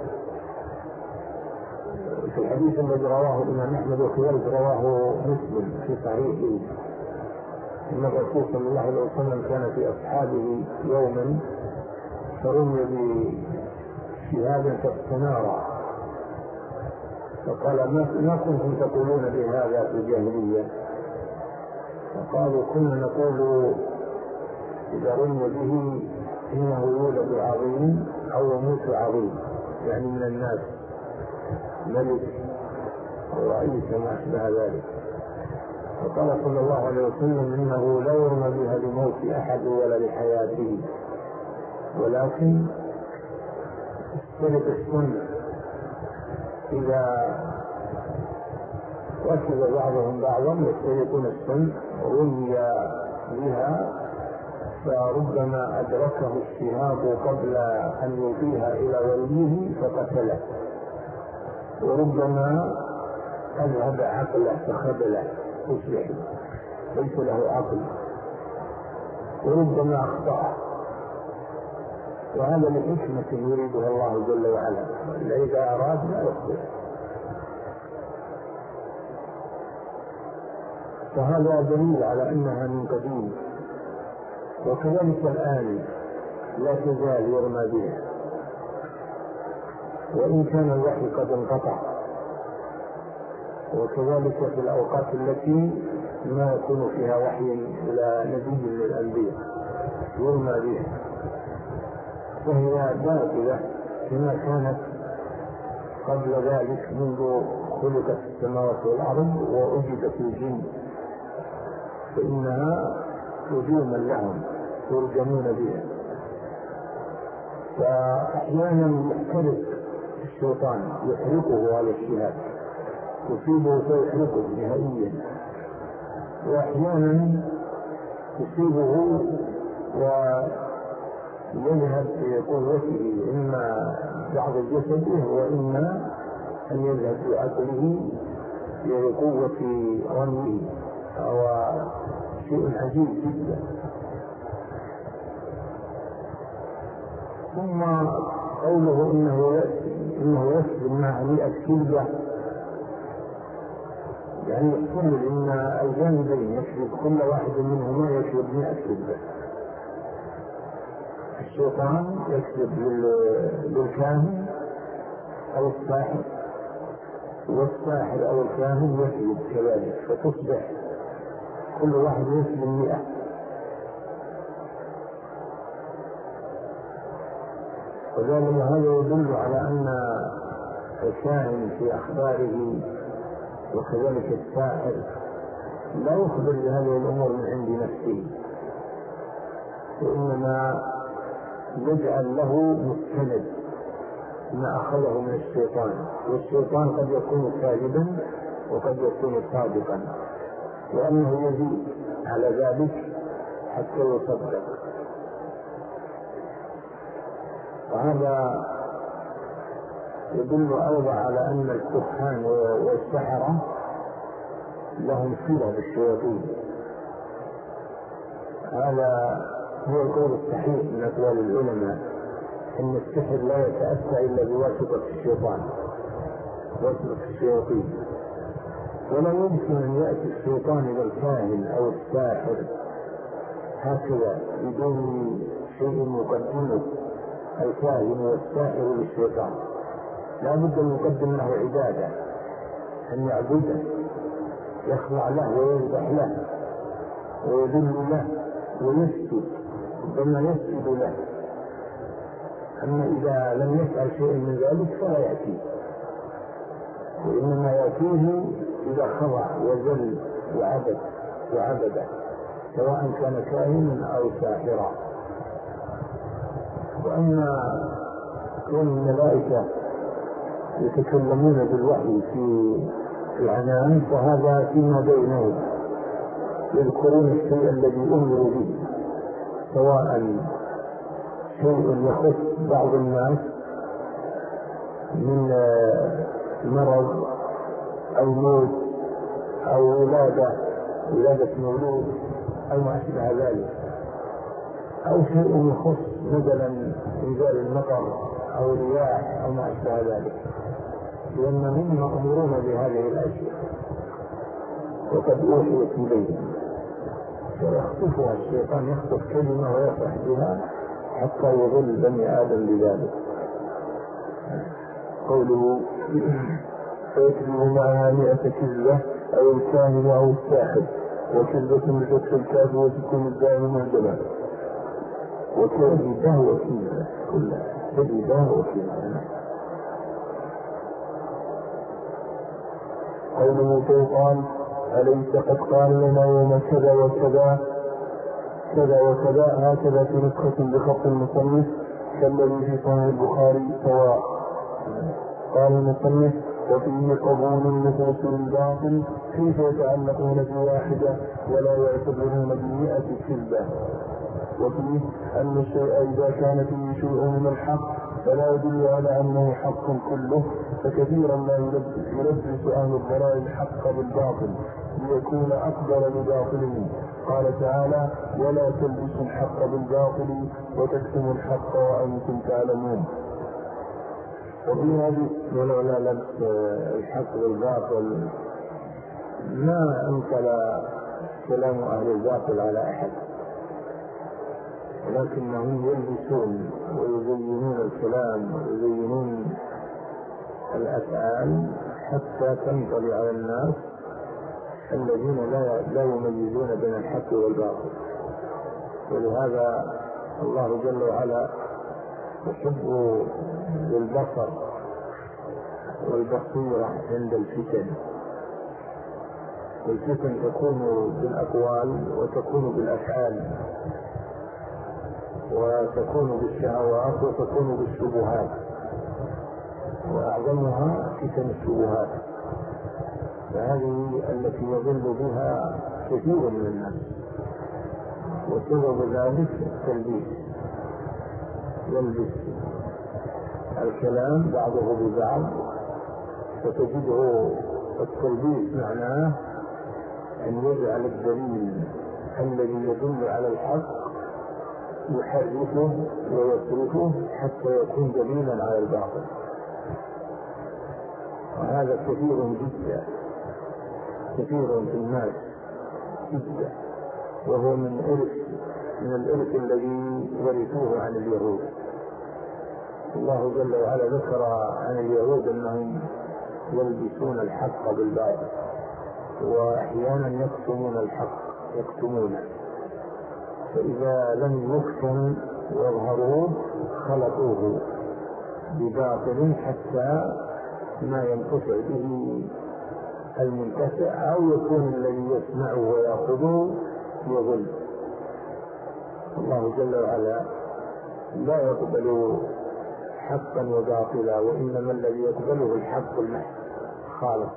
Speaker 2: في الحديث الذي رواه الإمام أحمد وكذلك رواه مسلم في صحيحه أن الرسول صلى الله عليه وسلم كان في أصحابه يوما فرمي بشهادة كالسنارة، فقال: ما كنتم تقولون بهذا في الجاهلية؟ فقالوا: كنا نقول إذا رمي به إنه يولد عظيم أو يموت عظيم، يعني من الناس ملك أو رئيس وما أشبه ذلك. فقال صلى الله عليه وسلم: إنه لا يرمى بها لموت أحد ولا لحياته، ولكن استرق السنة إذا ركب بعضهم بعضا يسترقون السنة رمي بها فربما أدركه الشهاب قبل أن يلقيها إلى وليه فقتله، وربما أذهب عقله فخبله يصبح ليس له عقل، وربما أخطأ. وهذا لحكمة يريدها الله جل وعلا، إذا أراد لا يخطئ. فهذا دليل على أنها من قديم، وكذلك الآن لا تزال يرمى بها، وإن كان الوحي قد انقطع. وكذلك في الأوقات التي ما يكون فيها وحي إلى نبي من الأنبياء يرمى بها، وهي باطلة كما كانت قبل ذلك منذ خلقت السماوات والأرض وأوجدت الجن، فإنها رجوما لهم يرجمون بها. فأحيانا يحترق الشيطان يحرقه على الشهاد، يصيبه فيحرقه نهائيا، وأحيانا يصيبه ويذهب في قوته إما بعض جسده وإما أن يذهب في عقله بقوة رميه، هو شيء عجيب جدا. ثم قوله إنه يسلم مع 100 كلبة، يعني يحتمل إن الجانبين يشرب كل واحد منهما يشرب 100 كلبة. الشيطان يكذب للكاهن أو الساحر، والساحر أو الكاهن يكذب كذلك، فتصبح كل واحد يسلم 100. وذلك هذا يدل على أن الكاهن في أخباره وكذلك الساحر لا يخبر بهذه الأمور من عند نفسه، وإنما يجعل له مستند ما أخذه من الشيطان، والشيطان قد يكون كاذبا وقد يكون صادقا، وأنه يزيد على ذلك حتى يصدق. وهذا يدل أيضا على أن الكهان والسحرة لهم صلة بالشياطين. هذا هو القول الصحيح من أقوال العلماء، أن السحر لا يتأتى إلا بواسطة الشيطان، واسطة الشياطين، ولا يمكن أن يأتي الشيطان إلى الكاهن أو الساحر هكذا بدون شيء يقدمه الكاهن والساحر للشيطان. لا بد أن يقدم له عبادة، أن يعبده، يخضع له ويذبح له ويذل له ويسجد، ربما يسجد له. أما إذا لم يفعل شيء من ذلك فلا يأتيه، وإنما يأتيه إذا خضع وذل وعبده، سواء كان كاهنا أو ساحرا. وأما كون الملائكة يتكلمون بالوحي في العنان فهذا فيما بينهم، يذكرون الشيء الذي أمروا به، سواء شيء يخص بعض الناس من مرض أو موت أو ولادة مولود أو ما أشبه ذلك، أو شيء يخص مثلا إنزال المطر أو رياح أو ما أشبه ذلك، لأنهم مأمورون بهذه الأشياء وقد أوحيت إليهم، فيخطفها الشيطان، يخطف كلمة ويصح بها حتى يضل بني آدم بذلك.
Speaker 1: قوله فيكذب معها 100 كذبة أو الكاهن أو الساحر، وكذبة بفتح الكاف وتكون الدائم معجمة،
Speaker 2: وكذبة وكذبة كلها كذبة وكذبة.
Speaker 1: قوله فيقال أليس قد قال لنا يوم كذا وكذا كذا وكذا، هكذا في نسخة بخط المصنف كالذي في صحيح البخاري سواء. قال المصنف وفيه قبول النفوس بالباطل، كيف يتعلقون بواحدة ولا يعتبرون ب100 كذبة. وفيه أن الشيء إذا كان فيه شيء من الحق فلا يدل على أنه حق كله، فكثيرا ما يلبس أهل الضلال الحق بالباطل ليكون أقدر لباطله. قال تعالى ولا تلبسوا الحق بالباطل وتكتموا الحق وأنتم تعلمون.
Speaker 2: وفي هذه ولولا لبس الحق بالباطل ما انقل كلام أهل الباطل على أحد، ولكنهم يلبسون ويزينون الكلام ويزينون الأفعال حتى تنطلي على الناس الذين لا يميزون بين الحق والباطل. ولهذا الله جل وعلا يحب بالبصر والبصيرة عند الفتن، والفتن تكون بالأقوال وتكون بالأفعال وتكون بالشهوات وتكون بالشبهات، وأعظمها فتن الشبهات، فهذه التي يضل بها كثير من الناس، وسبب ذلك التلبيس، يلبس الكلام بعضه ببعض، فتجده التلبيس معناه أن يجعل الدليل الذي يدل على الحق يحرفه ويصرفه حتى يكون دليلا على الباطل، وهذا كثير جدا، كثير في الناس جدا، وهو من الإرث الذي ورثوه عن اليهود. الله جل وعلا ذكر عن اليهود أنهم يلبسون الحق بالباطل، وأحيانا يكتمون الحق، يكتمونه، فإذا لم يكتم ويظهروه خلطوه بباطل حتى ما ينتفع به المنتفع، أو يكون الذي يسمعه ويأخذه يضل. الله جل وعلا لا يقبل حقا وباطلا، وإنما الذي يقبله الحق المحض خالص.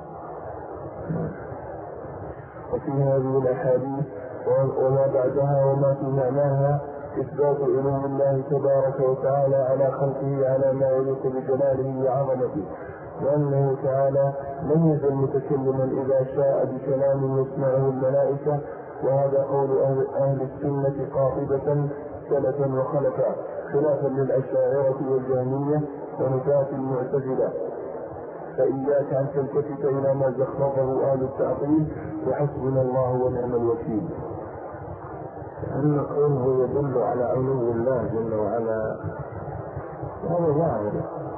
Speaker 1: وفي هذه الأحاديث وما بعدها وما في معناها إثبات علو الله تبارك وتعالى على خلقه على ما يليق بجلاله وعظمته، وأنه تعالى لم يزل متكلما إذا شاء بكلام يسمعه الملائكة، وهذا قول أهل السنة قاطبة سلفا وخلفا، خلافا للأشاعرة والجهمية ونفاة المعتزلة. فإياك أن تلتفت إلى ما زخرفه أهل التعطيل، وحسبنا الله ونعم الوكيل.
Speaker 2: أن قوله يدل على علو الله جل وعلا هذا ظاهر،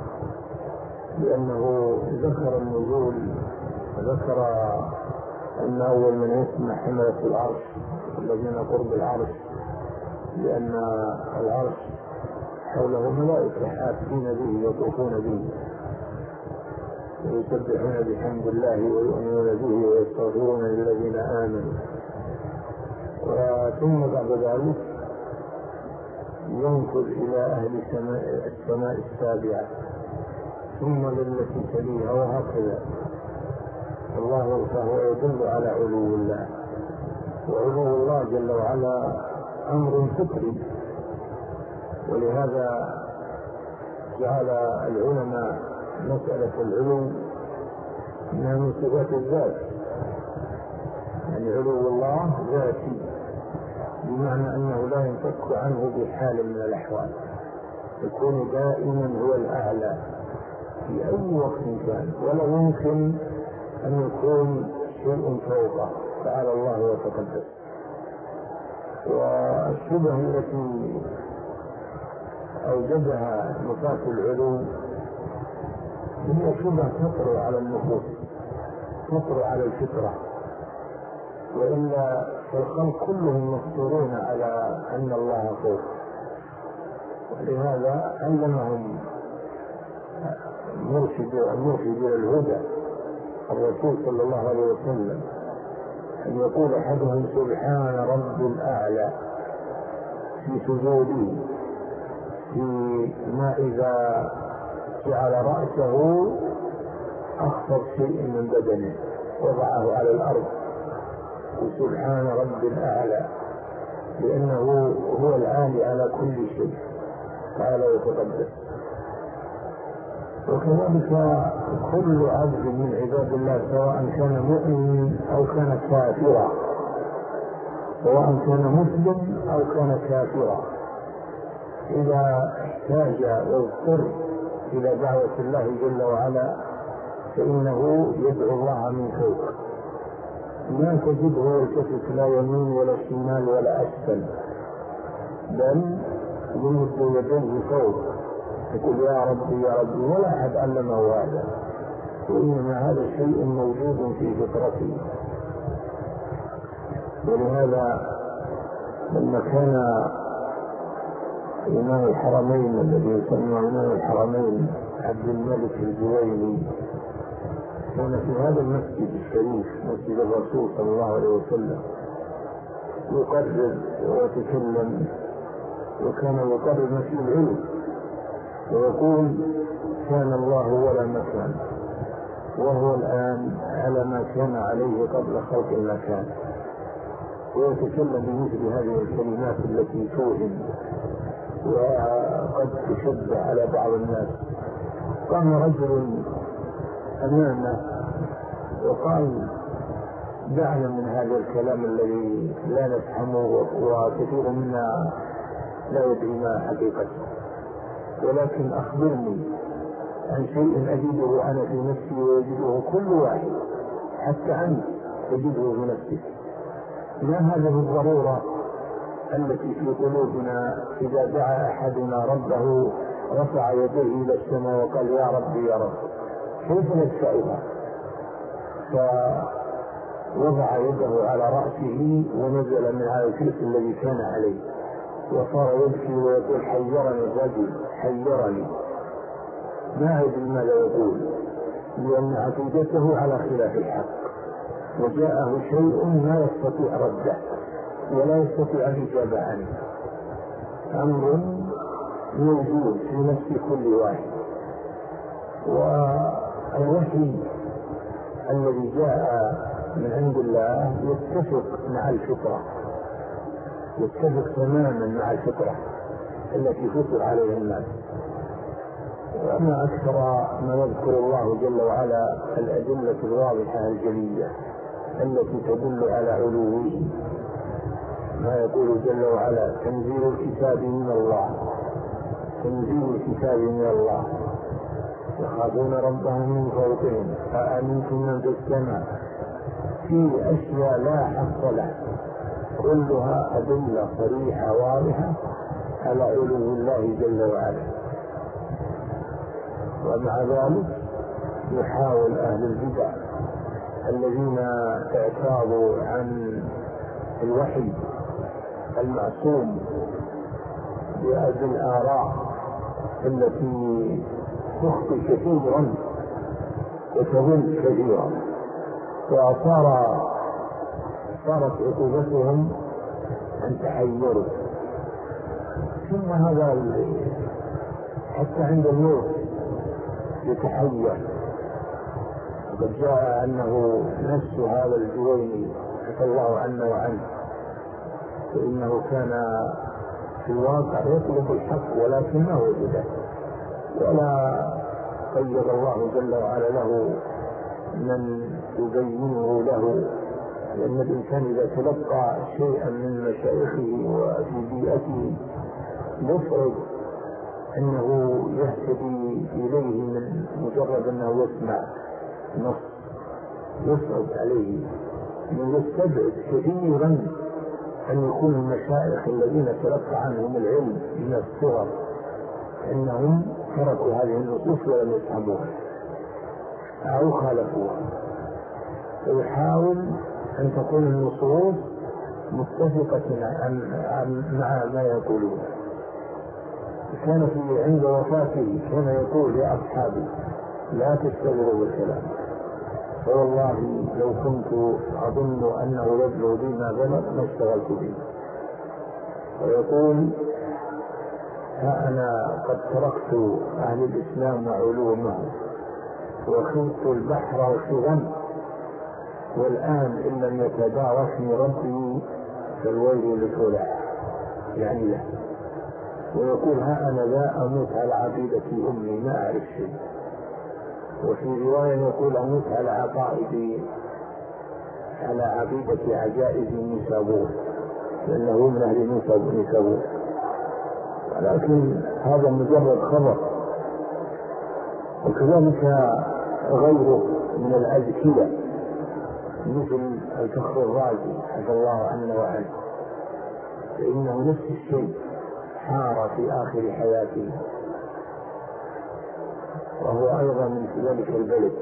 Speaker 2: لأنه ذكر النزول، وذكر أن أول من يسمع حملة العرش الذين قرب العرش، لأن العرش حوله ملائكة حافين به يطوفون به ويسبحون بحمد الله ويؤمنون به ويستغفرون للذين آمنوا. ثم بعد ذلك ينقل إلى أهل السماء السابعة، ثم للتي تليها، وهكذا. الله فهو يدل على علو الله، وعلو الله جل وعلا أمر فطري، ولهذا جعل العلماء مسألة العلو انها من صفات الذات، يعني علو الله ذاتي، بمعنى أنه لا ينفك عنه بحال من الأحوال، يكون دائما هو الأعلى في أي وقت كان، ولا يمكن أن يكون شيء فوقه تعالى الله وتقدس. والشبه التي أوجدها نفاة العلو هي شبه تطر على النفوس، تطر على الفطرة، وإلا فالخلق كلهم مفطورون على أن الله فوق. ولهذا علمهم مرشد الهدى الرسول صلى الله عليه وسلم أن يقول أحدهم سبحان رب الأعلى في سجوده، فيما إذا جعل رأسه أخفض شيء من بدنه وضعه على الأرض، وسبحان رب الأعلى، لأنه هو العالي على كل شيء تعالى وتقدس. وكذلك كل عبد من عباد الله سواء كان مؤمن أو كان كافرا، سواء كان مسلم أو كان كافرا، إذا احتاج واضطر إلى دعوة الله جل وعلا فإنه يدعو الله من فوق، لا تجده يلتفت لا يمين ولا شمال ولا أسفل، بل يمد يديه فوق يقول يا ربي يا ربي، ولا أحد علمه هذا، وإنما هذا شيء موجود في فطرته. ولهذا لما كان إمام الحرمين الذي يسمى إمام الحرمين عبد الملك الجويني كان في هذا المسجد الشريف مسجد الرسول صلى الله عليه وسلم يقرر ويتكلم، وكان يقرر مسجد العلم ويقول كان الله ولا مكان، وهو الآن على ما كان عليه قبل خلق المكان، ويتكلم بمثل هذه الكلمات التي توهم وقد تشبه على بعض الناس. قام رجل أمامه وقال دعنا من هذا الكلام الذي لا نفهمه وكثير منا لا يدري ما حقيقته، ولكن أخبرني عن شيء أجده أنا في نفسي ويجده كل واحد حتى أنت تجده في نفسك. ما هذه الضرورة التي في قلوبنا إذا دعا أحدنا ربه رفع يديه إلى السماء وقال يا ربي يا رب، كيف ندفعها؟ فوضع يده على رأسه ونزل من على الكرسي الذي كان عليه، وصار يبكي ويقول حيرني الرجل حيرني. ما يدري ماذا يقول، لأن عقيدته على خلاف الحق، وجاءه شيء ما يستطيع رده ولا يستطيع الإجابة عنه، أمر موجود في نفس كل واحد. والوحي الذي جاء من عند الله يتفق مع الفطرة، يتفق تماما مع الفطرة التي فطر عليها الناس. وما أكثر ما يذكر الله جل وعلا الأدلة الواضحة الجلية التي تدل على علوه، ما يقول جل وعلا: تنزيل الكتاب من الله، تنزيل الكتاب من الله، يخافون ربهم من فوقهم أأمنتم من في السماء. في أشياء لا حق له، كلها أدلة صريحة واضحة على علو الله جل وعلا. ومع ذلك يحاول أهل البدع الذين اعتاضوا عن الوحي المعصوم بهذه الآراء التي تخطئ كثيرا وتضل كثيرا، صارت عقوبتهم أن تحيروا. ثم هذا حتى عند الموت يتحير. وقد جاء أنه نفس هذا الجويني عفى الله عنه وعنه، فإنه كان في الواقع يطلب الحق ولكنه وجده، ولا قيد الله جل وعلا له من يبينه له، لأن الإنسان إذا تلقى شيئا من مشايخه وفي بيئته يفرض أنه يهتدي إليه من مجرد أنه يسمع نص، يصعب عليه أنه يستبعد كثيرا أن يكون المشايخ الذين تلقى عنهم العلم من الصغر أنهم تركوا هذه النصوص ولم يفهموها أو خالفوها، فيحاول أن تكون النصوص متفقة مع ما يقولون. كان في عند وفاته كان يقول: يا أصحابي لا تستغروا بالكلام، فوالله لو كنت أظن أنه يبلغ بي ما بلغ ما اشتغلت به. ويقول: ها أنا قد تركت أهل الإسلام وعلومه وخذت البحر وشغل، والآن إن لم يتداركني ربي فالويل لفلان، يعني له. ويقول: ها أنا لا أموت على عقيدة أمي، ما أعرف شيء. وفي رواية يقول: أموت على عقيدة عجائز نيسابور، لأنه من أهل نيسابور. ولكن هذا مجرد خبر. وكذلك غيره من الأذكية مثل الفخر الرازي عفى الله عنه وعنه، فإنه نفس الشيء حار في آخر حياته، وهو أيضا من ذلك البلد.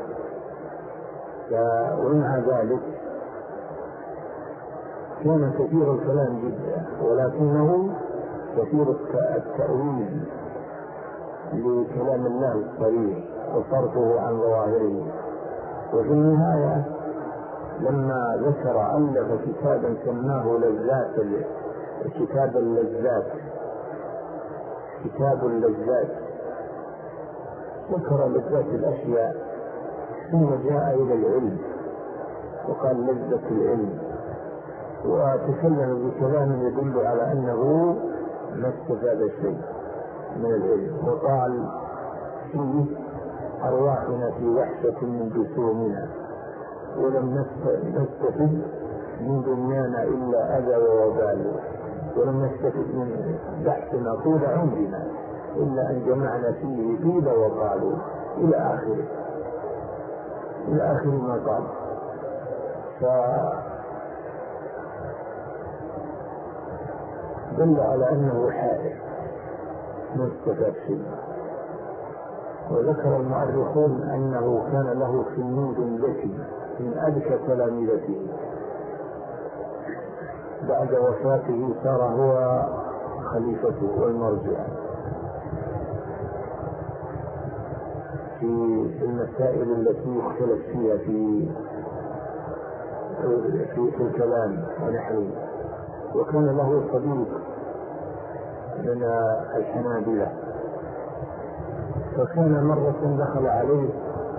Speaker 2: ومع ذلك كان كثير الكلام جدا، ولكنه كثير التأويل لكلام الله الصريح وصرفه عن ظواهره. وفي النهاية لما ألف كتابا سماه كتاب اللذات، ذكر لذات الأشياء ثم جاء إلى العلم وقال: لذة العلم، وتكلم بكلام يدل على أنه ما استفاد شيء من العلم، وقال فيه: أرواحنا في وحشة من جسومنا، ولم نستفد من دنيانا إلا أذى ووبال، ولم نستفد من بحثنا طول عمرنا إلا أن جمعنا فيه قيل وقالوا، إلى آخر ما قال. فدل على أنه حائر ما استفاد شيء. وذكر المؤرخون أنه كان له تلميذ ذكي من أذكى تلاميذته، بعد وفاته صار هو خليفته والمرجع.
Speaker 1: في المسائل التي يختلف فيها في الكلام ونحوه. وكان له صديق من الحنابلة، فكان مرة دخل عليه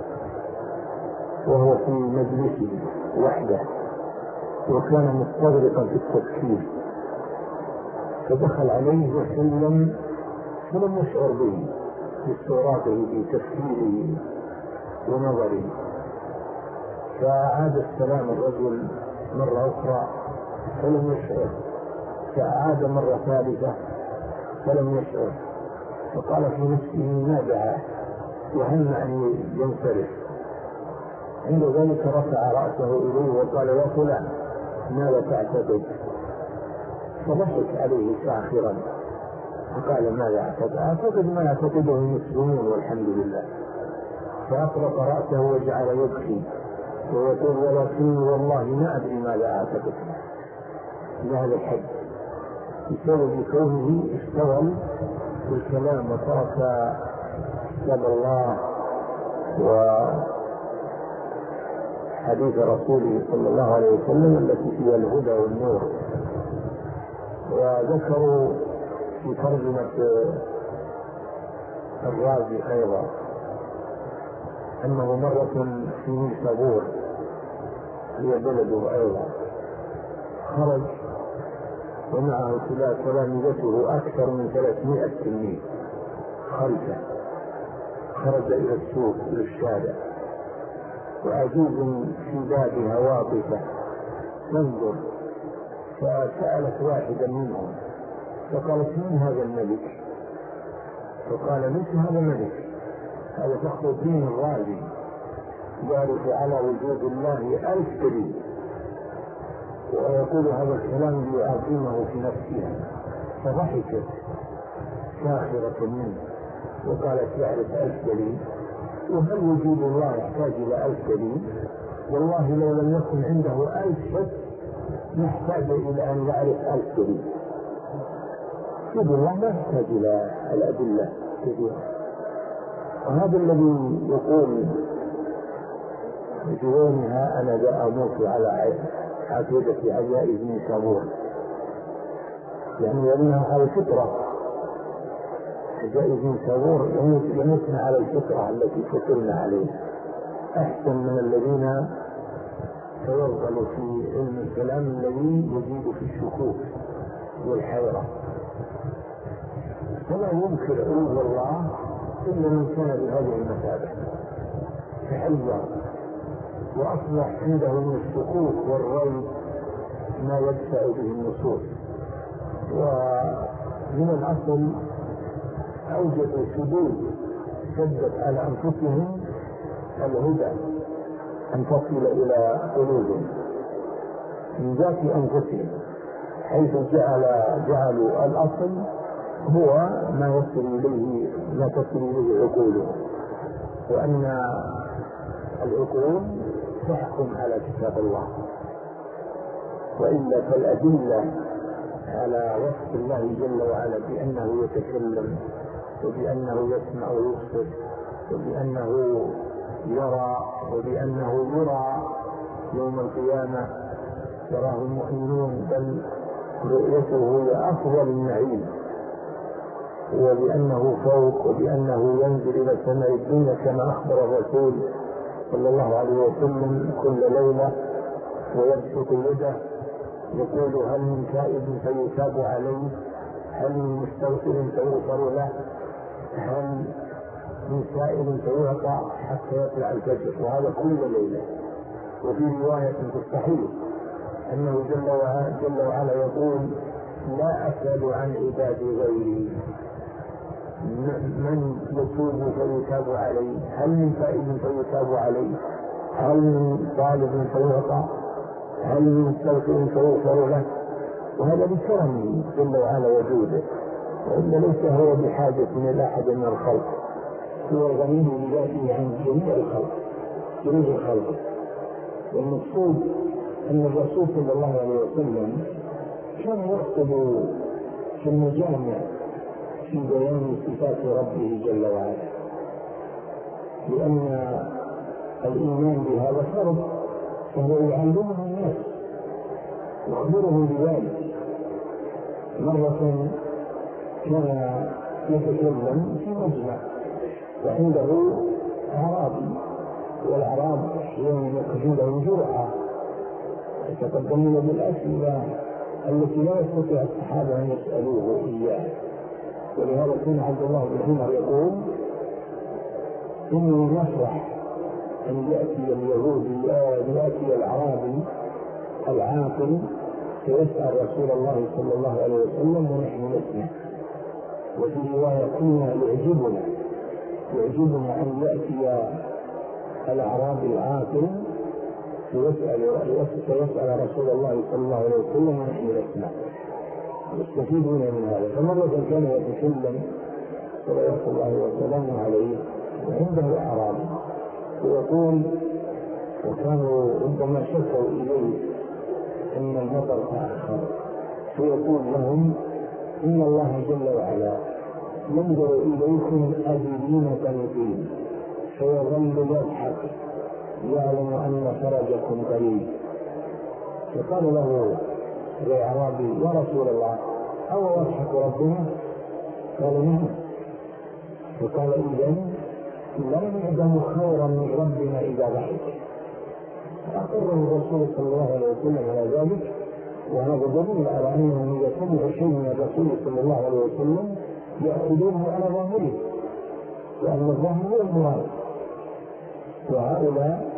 Speaker 1: وهو في مجلسه وحده، وكان مستغرقا في التفكير، فدخل عليه وسلم فلم يشعر به باستغراقه في تفكيره ونظره، فأعاد السلام الرجل مرة أخرى فلم يشعر، فأعاد مرة ثالثة فلم يشعر، فقال في نفسه ما دعاه وهم أن ينصرف. عند ذلك رفع رأسه إليه وقال يا فلان ماذا تعتقد؟ فضحك عليه ساخرا فقال ماذا أعتقد؟ أعتقد ما يعتقده المسلمون والحمد لله. فأطرق رأسه وجعل يبكي ويقول ولكني والله ما أدري ماذا أعتقد إلى هذا الحد، بسبب كونه اشتغل بالكلام وترك كتاب الله وحديث رسوله صلى الله عليه وسلم التي فيها الهدى والنور. وذكروا في ترجمة الرازي أيضا أنه مرة في نيسابور هي بلده أيضا خرج ومعه تلامذته أكثر من 300 تلميذ خلفه، خرج إلى السوق إلى الشارع وعجوز في بابها واقفة تنظر، فسألت واحدا منهم فقالت من هذا الملك؟ فقال ليس هذا ملك، هذا فخر الدين الرازي يعرف على وجود الله 1000 دليل، ويقول هذا الكلام ليعظمه في نفسها. فضحكت ساخرة منه وقالت يعرف 1000 دليل، وهل وجود الله يحتاج إلى 1000 دليل؟ والله لو لم يكن عنده 1000 شك نحتاج إلى أن يعرف 1000 دليل. وجود الله لا يحتاج إلى الأدلة كثيرة. وهذا الذي يقول بيومها أنا لا أموت على عقيدة عجائز نيسابور، يعني لأنها على الفطرة، عجائز نيسابور يموتن على الفطرة التي فطرنا عليها، أحسن من الذين توغلوا في علم الكلام الذي يزيد في الشكوك والحيرة. فلا ينكر علو الله إلا من كان بهذه المثابة تحذر وأصبح عنده من الشكوك والريب ما يدفع به النصوص. ومن الأصل أوجدوا شدود شدت على أنفسهم الهدى أن تصل إلى قلوبهم من ذات أنفسهم، حيث جعلوا الأصل هو ما تصل إليه عقولهم، وأن العقول تحكم على كتاب الله، وإلا فالأدلة على وصف الله جل وعلا بأنه يتكلم وبأنه يسمع ويبصر وبأنه يرى وبأنه يرى يوم القيامة يراه المؤمنون، بل رؤيته هي أفضل النعيم، وبأنه فوق وبأنه ينزل إلى سماء الدنيا كما أخبر الرسول صلى الله عليه وسلم كل ليلة ويبسط يده يقول هل من تائب فيتاب عليه، هل من مستغفر فيغفر له، هل من سائل فيعطى حتى يطلع الفجر، وهذا كل ليلة. وفي رواية في الصحيح أنه جل وعلا يقول لا أسأل عن عبادي غيري، من يتوب فيتاب عليه، هل من تائب فيتاب عليه، هل من طالب فيعطى، هل من مستغفر فيغفر له. وهذا بكرمه جل وعلا وجوده، وإلا ليس هو بحاجة إلى أحد من الخلق، هو غني بذاته عن جميع الخلق. والمقصود أن الرسول صلى الله عليه وسلم كان يخطب في المجامع في بيان صفات ربه جل وعلا،
Speaker 2: لأن الإيمان بهذا فرض، فهو يعلمه الناس يخبره بذلك. مرة كان يتكلم في مجمع وعنده أعرابي، والأعراب أحيانا يكون لهم جرأة يتقدمون بالأسئلة التي لا يستطيع الصحابة أن يسألوه إياه. ولهذا كان عبد الله بن عمر يقول: إني نفرح أن يأتي اليهودي يأتي الأعرابي العاقل فيسأل رسول الله صلى الله عليه وسلم ونحن نسمع. وفي رواية قلنا يعجبنا أن يأتي الأعرابي العاقل فيسأل رسول الله صلى الله عليه وسلم ونحن نسمع، يستفيدون من هذا. فمرة كان يتكلم صلوات الله وسلامه عليه وعنده أعرابي ويقول، وكانوا ربما شكوا إليه أن المطر تأخر، فيقول لهم: إن الله جل وعلا ينظر إليكم أذلين قنطين فيظل يضحك يعلم أن فرجكم قريب. فقال له الأعرابي: يا رسول الله، أو يضحك ربنا؟ قال: نعم. فقال: إذن لا نعدم خيرا من ربنا إذا ضحك. فأقره الرسول صلى الله عليه وسلم على ذلك، وهذا دليل على أنهم إذا سمعوا شيء من الرسول صلى الله عليه وسلم يأخذونه على ظاهره، وأن الظاهر هو المراد. وهؤلاء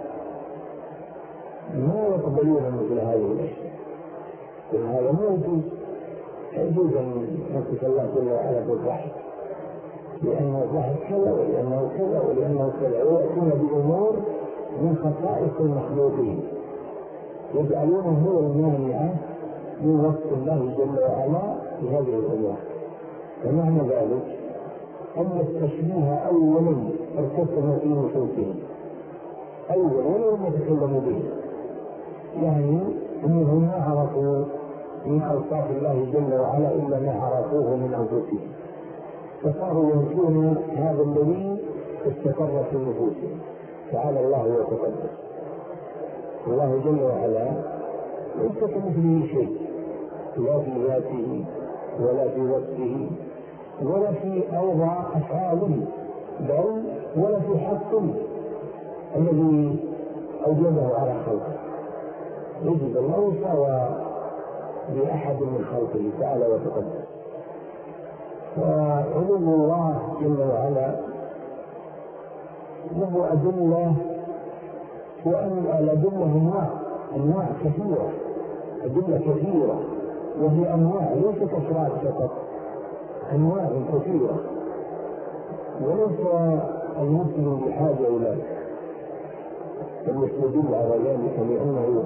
Speaker 2: ما يقبلون مثل هذه الأشياء، وهذا ما يجوز أن نصف الله جل وعلا بالضحك، لأن الضحك كذا ولأنه كذا ولأنه كذا، ويأتون بأمور من خصائص المخلوقين يجعلونه هو المانع من وصف الله جل وعلا بهذه الأمور. ومعنى ذلك أن التشبيه أولا ارتسم في نفوسهم أولا وما يتكلموا به، يعني أنهم ما عرفوا من أوصاف الله جل وعلا إلا ما عرفوه من أنفسهم، فصاروا ينسون هذا الذي استقر في نفوسهم. تعالى الله وتقدس. الله جل وعلا ليس كمثله شيء، لا في ذاته ولا في وصفه ولا في أوضاع أفعاله، بل ولا في حقه الذي أوجبه على خلقه. يجب الله سوى بأحد من خلقه تعالى وتقدس. فعلو الله جل وعلا له أدلة، وأن الأدلة أنواع كثيرة، أدلة كثيرة، وهي أنواع ليست أفراد فقط، أنواع كثيرة، وليس المسلم بحاجة إلى أن يستدل على ذلك لأنه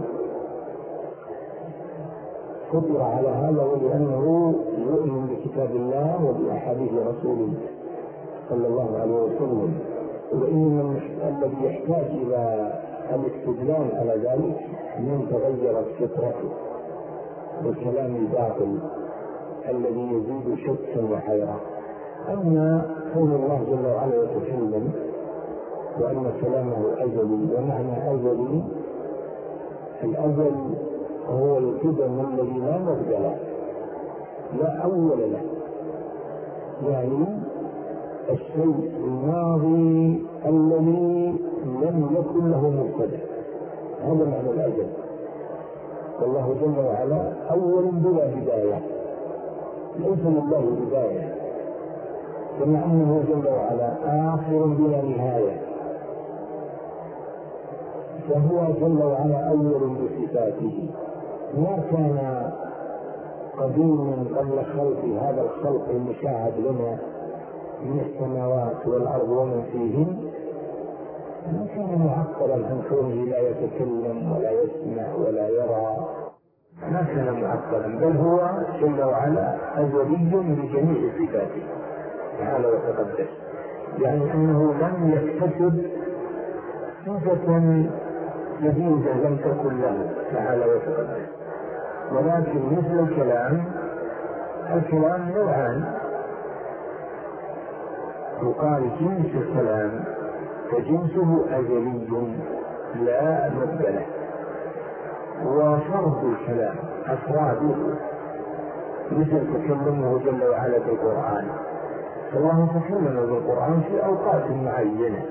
Speaker 2: قدر على هذا، ولأنه يؤمن بكتاب الله وبأحاديث رسوله صلى الله عليه وسلم. وإن الذي يحتاج إلى الاستدلال على ذلك من تغيرت فطرته بالكلام الباطل الذي يزيد شكا وحيرة. أما قول الله جل وعلا يتكلم وأن كلامه أزلي، ومعنى أزلي الأزل هو القدم الذي لا مبدأ له لا أول له، يعني الشيء الماضي الذي لم يكن له مبتدأ، هذا معنى الأزل. والله جل وعلا أول بلا بداية، ليس لله بداية، كما أنه جل وعلا آخر بلا نهاية، فهو جل وعلا أول بصفاته، ما كان قديما قبل خلق هذا الخلق المشاهد لنا من السماوات والأرض ومن فيهن، ما كان معقلا عن كونه لا يتكلم ولا يسمع ولا يرى، ما كان معقلا، بل هو جل وعلا أزلي بجميع صفاته تعالى وتقدس، يعني أنه لم يكتسب صفة جديدة لم تكن له تعالى وتقدس. ولكن مثل الكلام نوعان، يقال جنس الكلام فجنسه أزلي لا مد له. وفرض الكلام أفراده مثل تكلمه جل وعلا بالقرآن، فالله تكلم بالقرآن في أوقات معينة،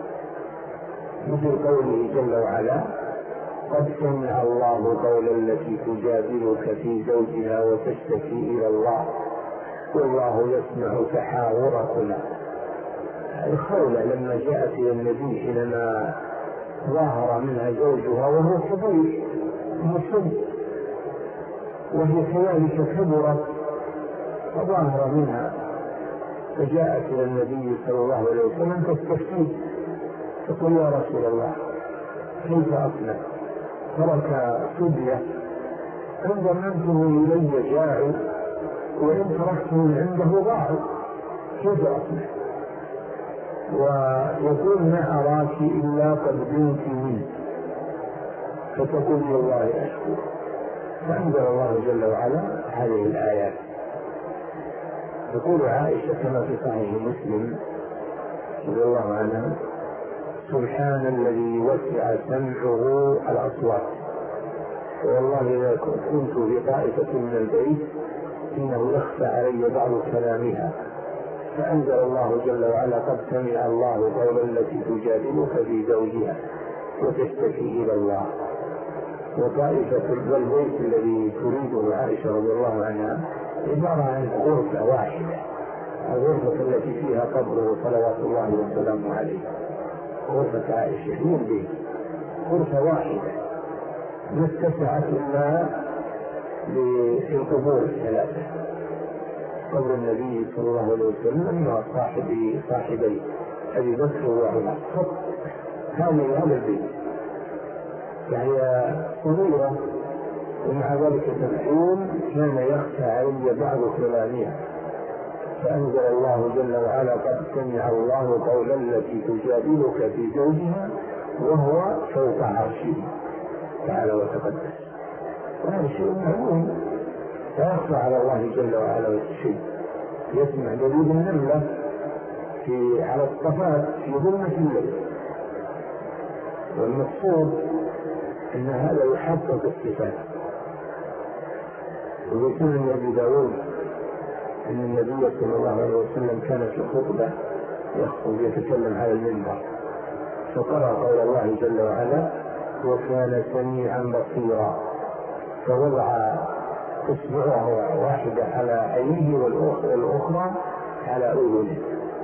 Speaker 2: مثل قوله جل وعلا: قد سمع الله قول التي تجادلك في زوجها وتشتكي إلى الله والله يسمع تحاوركما. الخولة لما جاءت إلى النبي حينما ظهر منها زوجها وهو كبير مسن، وهي كذلك كبرت وظهر منها، فجاءت إلى النبي صلى الله عليه وسلم تستفتيه، تقول: يا رسول الله كيف أصنع؟ ترك صبية إن ضمنته إلي جاعوا وإن تركته عنده ضاعوا، كيف أصنع؟ ويقول: ما أراك إلا قد بنت منه، فتقول: والله أشكو. فأنزل الله جل وعلا هذه الآيات. تقول عائشة كما في صحيح مسلم رضي الله عنها: سبحان الذي وسع سمعه الأصوات، والله إذا كنت في طائفة من البيت إنه يخفى علي بعض كلامها، فأنزل الله جل وعلا: قد سمع الله قول التي تجادلك في زوجها وتشتكي إلى الله. وطائفة البيت الذي تريده عائشة رضي الله عنها عبارة عن غرفة واحدة، الغرفة التي فيها قبره صلوات الله وسلامه عليه، غرفة عائشة هي البيت، غرفة واحدة ما اتسعت إلا للقبور الثلاثة، قبر النبي صلى الله عليه وسلم وصاحبي أبي بكر وعمر، هذا البيت، فهي صغيرة ومع ذلك تقول: كان يخفى علي بعض كلامها، فأنزل الله جل وعلا: قد سمع الله قول التي تجادلك في زوجها وهو فوق عرشه تعالى وتقدس. وهذا شيء معلوم لا يخفى على الله جل وعلا شيء. يسمع دبيب النملة على الصفات في ظلمة الليل، والمقصود أن هذا يحقق الصفات. ويقول ابن أبي داود أن النبي صلى الله عليه وسلم كان في خطبة يخطب يتكلم على المنبر، فقرأ قول الله جل وعلا: وكان سميعا بصيرا، فوضع اصبعه واحدة على عينه والأخرى على أذنه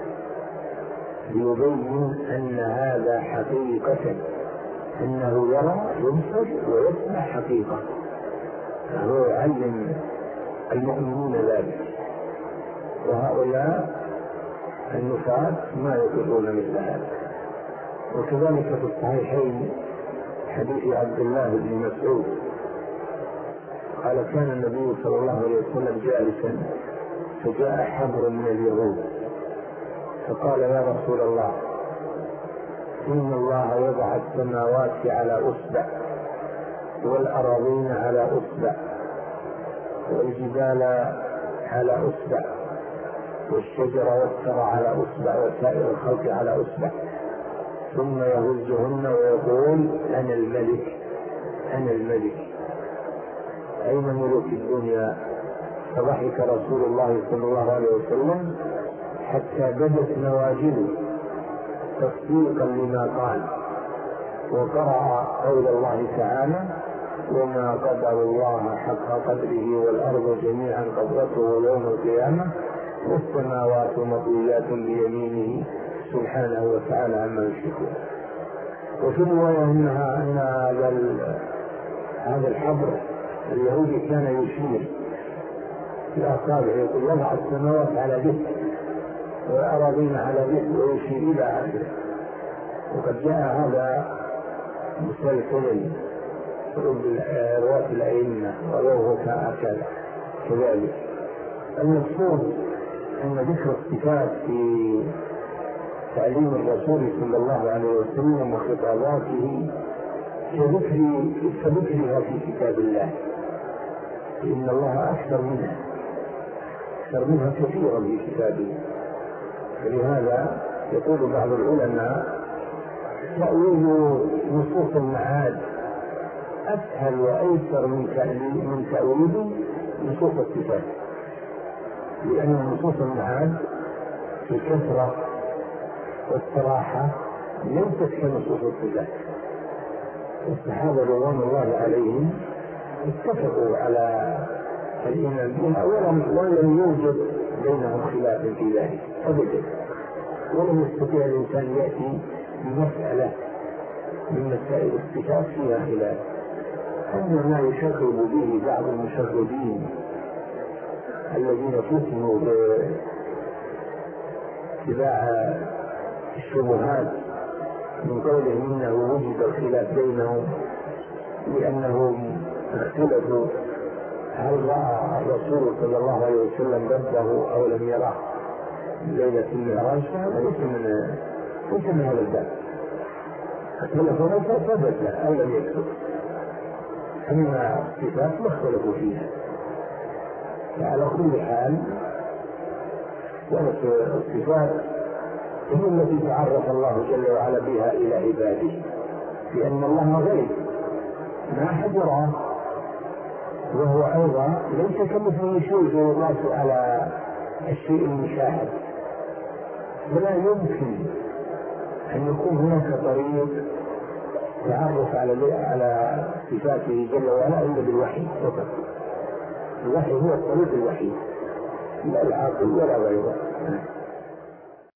Speaker 2: ليبين أن هذا حقيقة، أنه يرى يبصر ويسمع حقيقة، فهو يعلم المؤمنين ذلك، وهؤلاء النفاة ما يقولون مثل هذا. وكذلك في الصحيحين حديث عبد الله بن مسعود قال: كان النبي صلى الله عليه وسلم جالسا فجاء حبر من اليهود فقال: يا رسول الله، إن الله يضع السماوات على أصبع والأراضين على أصبع والجبال على أصبع والشجر والثرى على أصبع وسائر الخلق على أصبع، ثم يهزهن ويقول: أنا الملك أنا الملك، أين ملوك الدنيا؟ فضحك رسول الله صلى الله عليه وسلم حتى بدت نواجذه تصديقا لما قال، وقرأ قول الله تعالى: وما قدر الله حق قدره والأرض جميعا قبضته يوم القيامة والسماوات مطويات بيمينه سبحانه وتعالى عما يشركون. وفي الرواية أن هذا الحبر اليهودي كان يشير بأصابعه يقول: يضع السماوات على ذكر والأراضين على ذكر ويشير إلى آخره. وقد جاء هذا مسلسل رواة الأئمة وروه كذلك. المقصود أن ذكر الصفات في تعليم الرسول صلى الله عليه وسلم وخطاباته كذكرها في كتاب الله، إن الله أكثر منها كثيرا في كتابه. فلهذا يقول بعض العلماء تأويل نصوص المعاد أسهل وأيسر من تأويل نصوص الصفات، لأن نصوص المعاد في الكثرة والصراحة ليست كنصوص الصفات. الصحابة رضوان الله عليهم اتفقوا على الإيمان بها ولم يوجد بينهم خلاف في ذلك أبدا، ولم يستطيع الإنسان يأتي بمسألة من مسائل الصفات فيها خلاف. أما ما يشغب به بعض المشغبين الذين فتنوا باتباع الشبهات من قولهم إنه وجد الخلاف بينهم لأنهم اختلفوا هل رأى الرسول صلى الله عليه وسلم ربه أو لم يراه ليلة المعراج، فهذا ليس من هذا الباب. اختلفوا ثبت له أو لم يكتب. أما الصفات ما اختلفوا فيها. فعلى كل حال كانت الصفات هي التي تعرف الله جل وعلا بها إلى عباده، لأن الله غيب ما أحد يراه، وهو أيضا ليس كمثله شيء يقاس على الشيء المشاهد، ولا يمكن أن يكون هناك طريق تعرف على صفاته جل وعلا إلا بالوحي فقط. الوحي هو الطريق الوحيد، لا العقل ولا غيره.